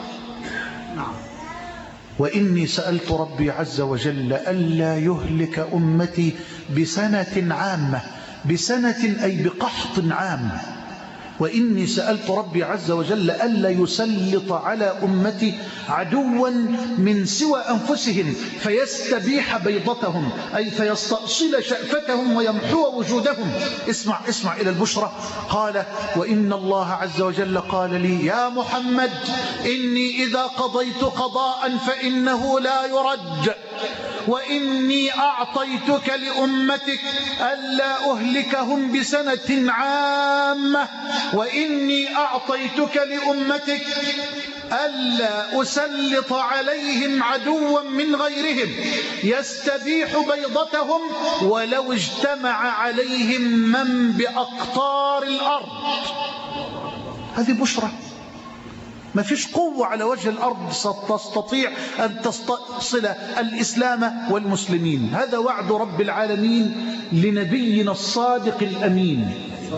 وإني سألت ربي عز وجل ألا يهلك أمتي بسنة عامة، بسنة أي بقحط عام، وإني سألت ربي عز وجل ألا يسلط على أمتي عدوا من سوى أنفسهم فيستبيح بيضتهم أي فيستأصل شأفتهم ويمحو وجودهم. اسمع إلى البشرى. قال: وإن الله عز وجل قال لي: يا محمد إني إذا قضيت قضاء فإنه لا يرج، وإني أعطيتك لأمتك ألا أهلكهم بسنة عامة، وإني أعطيتك لأمتك ألا أسلط عليهم عدوا من غيرهم يستبيح بيضتهم ولو اجتمع عليهم من بأقطار الأرض. هذه بشرى. ما فيش قوة على وجه الأرض تستطيع أن تستأصل الإسلام والمسلمين. هذا وعد رب العالمين لنبينا الصادق الأمين.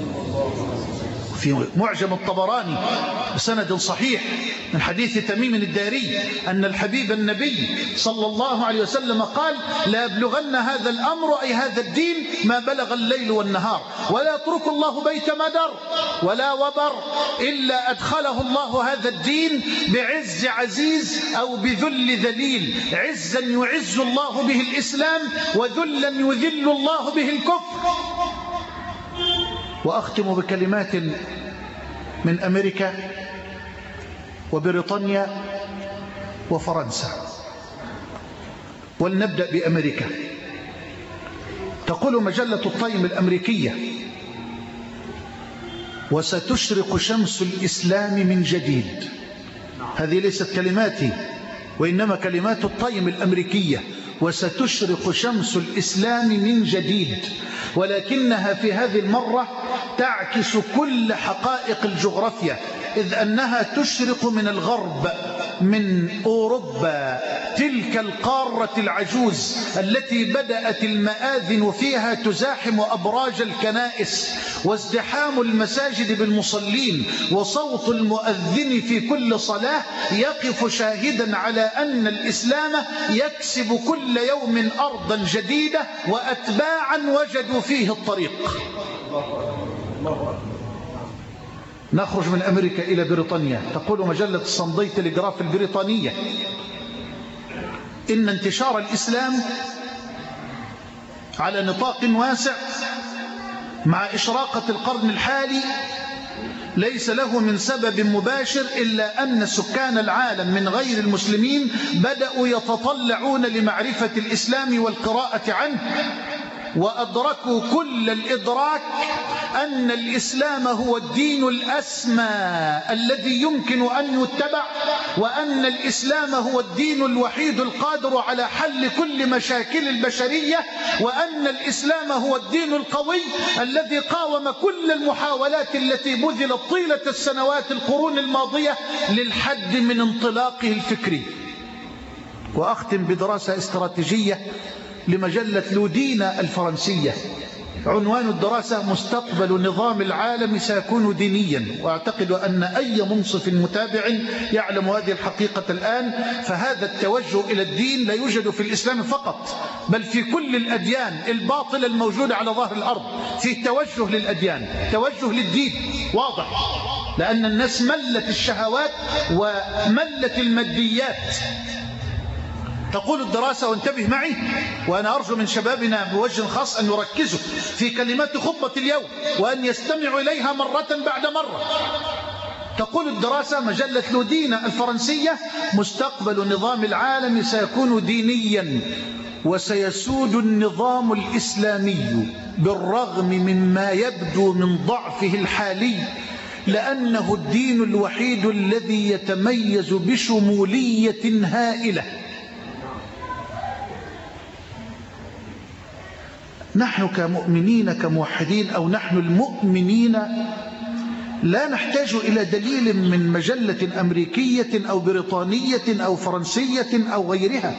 في معجم الطبراني بسند صحيح من حديث تميم الداري أن الحبيب النبي صلى الله عليه وسلم قال: لا يبلغن هذا الأمر أي هذا الدين ما بلغ الليل والنهار، ولا يترك الله بيت مدر ولا وبر إلا أدخله الله هذا الدين بعز عزيز أو بذل ذليل، عزا يعز الله به الإسلام وذلا يذل الله به الكفر. وأختم بكلمات من أمريكا وبريطانيا وفرنسا، ولنبدأ بأمريكا. تقول مجلة التايم الأمريكية: وستشرق شمس الإسلام من جديد. هذه ليست كلماتي وإنما كلمات التايم الأمريكية. وستشرق شمس الإسلام من جديد، ولكنها في هذه المرة تعكس كل حقائق الجغرافيا، إذ أنها تشرق من الغرب، من أوروبا، تلك القارة العجوز التي بدأت المآذن فيها تزاحم أبراج الكنائس وازدحام المساجد بالمصلين، وصوت المؤذن في كل صلاة يقف شاهدا على أن الإسلام يكسب كل يوم أرضا جديدة وأتباعا وجدوا فيه الطريق. نخرج من أمريكا إلى بريطانيا. تقول مجلة الصندي تلغراف البريطانية: إن انتشار الإسلام على نطاق واسع مع إشراقة القرن الحالي ليس له من سبب مباشر إلا أن سكان العالم من غير المسلمين بدأوا يتطلعون لمعرفة الإسلام والقراءة عنه، وأدركوا كل الإدراك أن الإسلام هو الدين الأسمى الذي يمكن أن يتبع، وأن الإسلام هو الدين الوحيد القادر على حل كل مشاكل البشرية، وأن الإسلام هو الدين القوي الذي قاوم كل المحاولات التي بذلت طيلة السنوات القرون الماضية للحد من انطلاقه الفكري. وأختم بدراسة استراتيجية لمجلة لودينا الفرنسية، عنوان الدراسة: مستقبل نظام العالم سيكون دينيا. وأعتقد أن أي منصف متابع يعلم هذه الحقيقة الآن. فهذا التوجه إلى الدين لا يوجد في الإسلام فقط، بل في كل الأديان الباطلة الموجودة على ظهر الأرض فيه توجه للأديان، توجه للدين واضح، لأن الناس ملت الشهوات وملت الماديات. تقول الدراسة، وانتبه معي، وأنا أرجو من شبابنا بوجه خاص أن يركزوا في كلمات خطبة اليوم وأن يستمعوا إليها مرة بعد مرة. تقول الدراسة، مجلة لودينا الفرنسية: مستقبل نظام العالم سيكون دينيا، وسيسود النظام الإسلامي بالرغم مما يبدو من ضعفه الحالي، لأنه الدين الوحيد الذي يتميز بشمولية هائلة. نحن كمؤمنين كموحدين، أو نحن المؤمنين، لا نحتاج إلى دليل من مجلة أمريكية أو بريطانية أو فرنسية أو غيرها،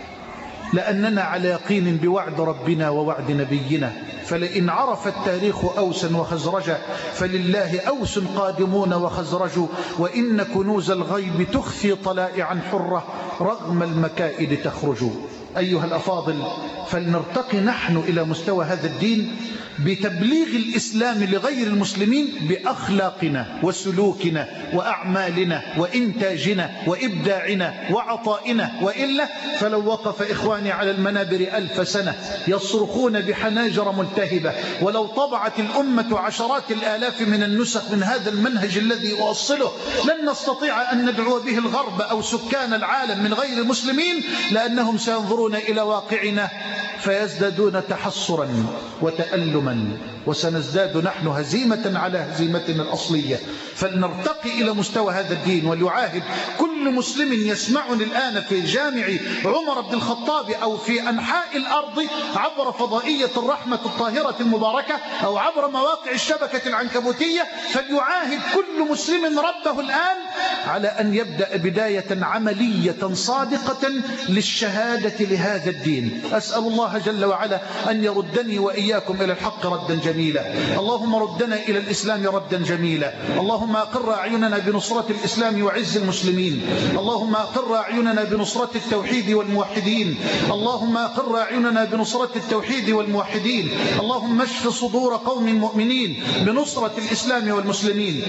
لأننا على يقين بوعد ربنا ووعد نبينا. فلئن عرف التاريخ أوسا وخزرجا فلله أوس قادمون وخزرج، وإن كنوز الغيب تخفي طلائعا حرة رغم المكائد تخرج. أيها الأفاضل، فلنرتقي نحن إلى مستوى هذا الدين بتبليغ الإسلام لغير المسلمين بأخلاقنا وسلوكنا وأعمالنا وإنتاجنا وإبداعنا وعطائنا، وإلا فلو وقف إخواني على المنابر 1000 سنة يصرخون بحناجر ملتهبة، ولو طبعت الأمة عشرات الآلاف من النسخ من هذا المنهج الذي أوصله، لن نستطيع أن ندعو به الغرب أو سكان العالم من غير المسلمين، لأنهم سينظرون إلى واقعنا فيزدادون تحسرا وتألما، وسنزداد نحن هزيمة على هزيمتنا الأصلية. فلنرتقي إلى مستوى هذا الدين، وليعاهد كل مسلم يسمعني الآن في جامع عمر بن الخطاب أو في أنحاء الأرض عبر فضائية الرحمة الطاهرة المباركة أو عبر مواقع الشبكة العنكبوتية، فليعاهد كل مسلم ربه الآن على أن يبدأ بداية عملية صادقة للشهادة لهذا الدين. أسأل الله جل وعلا أن يردني وإياكم إلى الحق ردا جميلا. اللهم ردنا إلى الإسلام ردا جميلا. اللهم أقر أعيننا بنصرة الإسلام وعز المسلمين. اللهم أقر أعيننا بنصرة التوحيد والموحدين. اللهم أقر أعيننا بنصرة التوحيد والموحدين. اللهم اشف صدور قوم مؤمنين بنصرة الإسلام والمسلمين.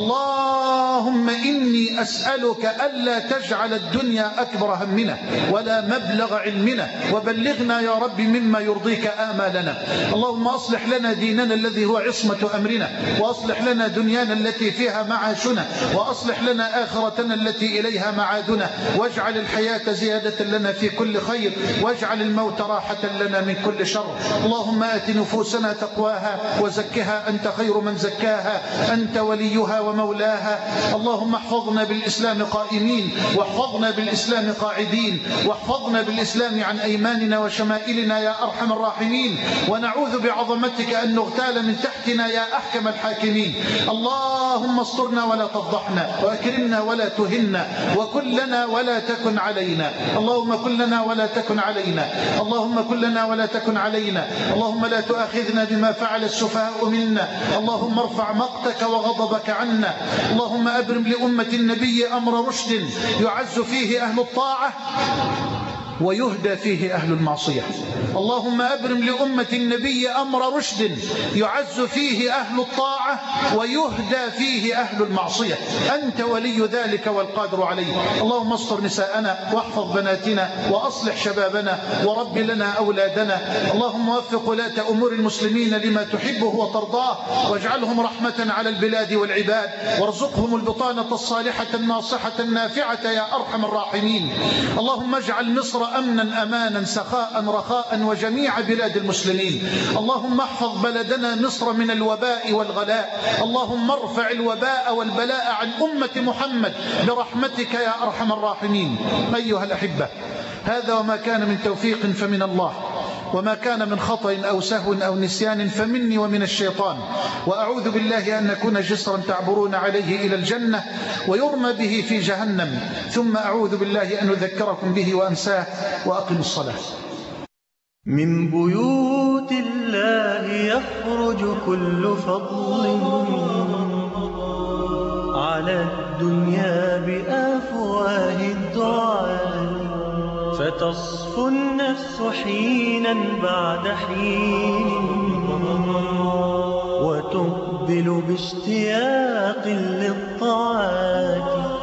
اللهم إني أسألك ألا تجعل الدنيا أكبر همنا ولا مبلغ علمنا، وبلغنا يا رب مما يرضيك آمالنا. اللهم أصلح لنا ديننا الذي هو عصمة أمرنا، وأصلح لنا دنيانا التي فيها معاشنا، وأصلح لنا آخرتنا التي إليها معادنا، واجعل الحياة زيادة لنا في كل خير، واجعل الموت راحة لنا من كل شر. اللهم آت نفوسنا تقواها وزكها أنت خير من زكاها، أنت وليها ومولاها. اللهم احفظنا بالإسلام قائمين، واحفظنا بالإسلام قاعدين، واحفظنا بالإسلام عن أيماننا وشمائلنا يا أرحم الراحمين. ونعوذ بعظمتك أن نغتال من تحتنا يا أحكم الحاكمين. اللهم استرنا ولا تفضحنا، وأكرمنا ولا تهنا، وكن لنا ولا تكن علينا. اللهم كن لنا ولا تكن علينا. اللهم كن لنا ولا تكن علينا. اللهم لا تؤاخذنا بما فعل السفهاء منا. اللهم ارفع مقتك وغضبك عنا. اللهم أبرم لأمة النبي أمر رشد يعز فيه أهل الطاعة ويهدى فيه أهل المعصية. اللهم أبرم لأمة النبي أمر رشد يعز فيه أهل الطاعة ويهدى فيه أهل المعصية. أنت ولي ذلك والقادر عليه. اللهم استر نساءنا واحفظ بناتنا وأصلح شبابنا ورب لنا أولادنا. اللهم وفق ولاة أمور المسلمين لما تحبه وترضاه، واجعلهم رحمة على البلاد والعباد، وارزقهم البطانة الصالحة الناصحة النافعة يا أرحم الراحمين. اللهم اجعل مصر مصر أمنا أمانا سخاء رخاء وجميع بلاد المسلمين. اللهم احفظ بلدنا مصر من الوباء والغلاء. اللهم ارفع الوباء والبلاء عن أمة محمد برحمتك يا أرحم الراحمين. أيها الأحبة، هذا وما كان من توفيق فمن الله، وما كان من خطأ أو سهو أو نسيان فمني ومن الشيطان، وأعوذ بالله أن نكون جسرا تعبرون عليه إلى الجنة ويرمى به في جهنم، ثم أعوذ بالله أن أذكركم به وأنساه. وأقم الصلاة. من بيوت الله يخرج كل فضل على الدنيا بأفواه الدعاء، فتصفو النفس حينا بعد حين وتقبل باشتياق للطاعات.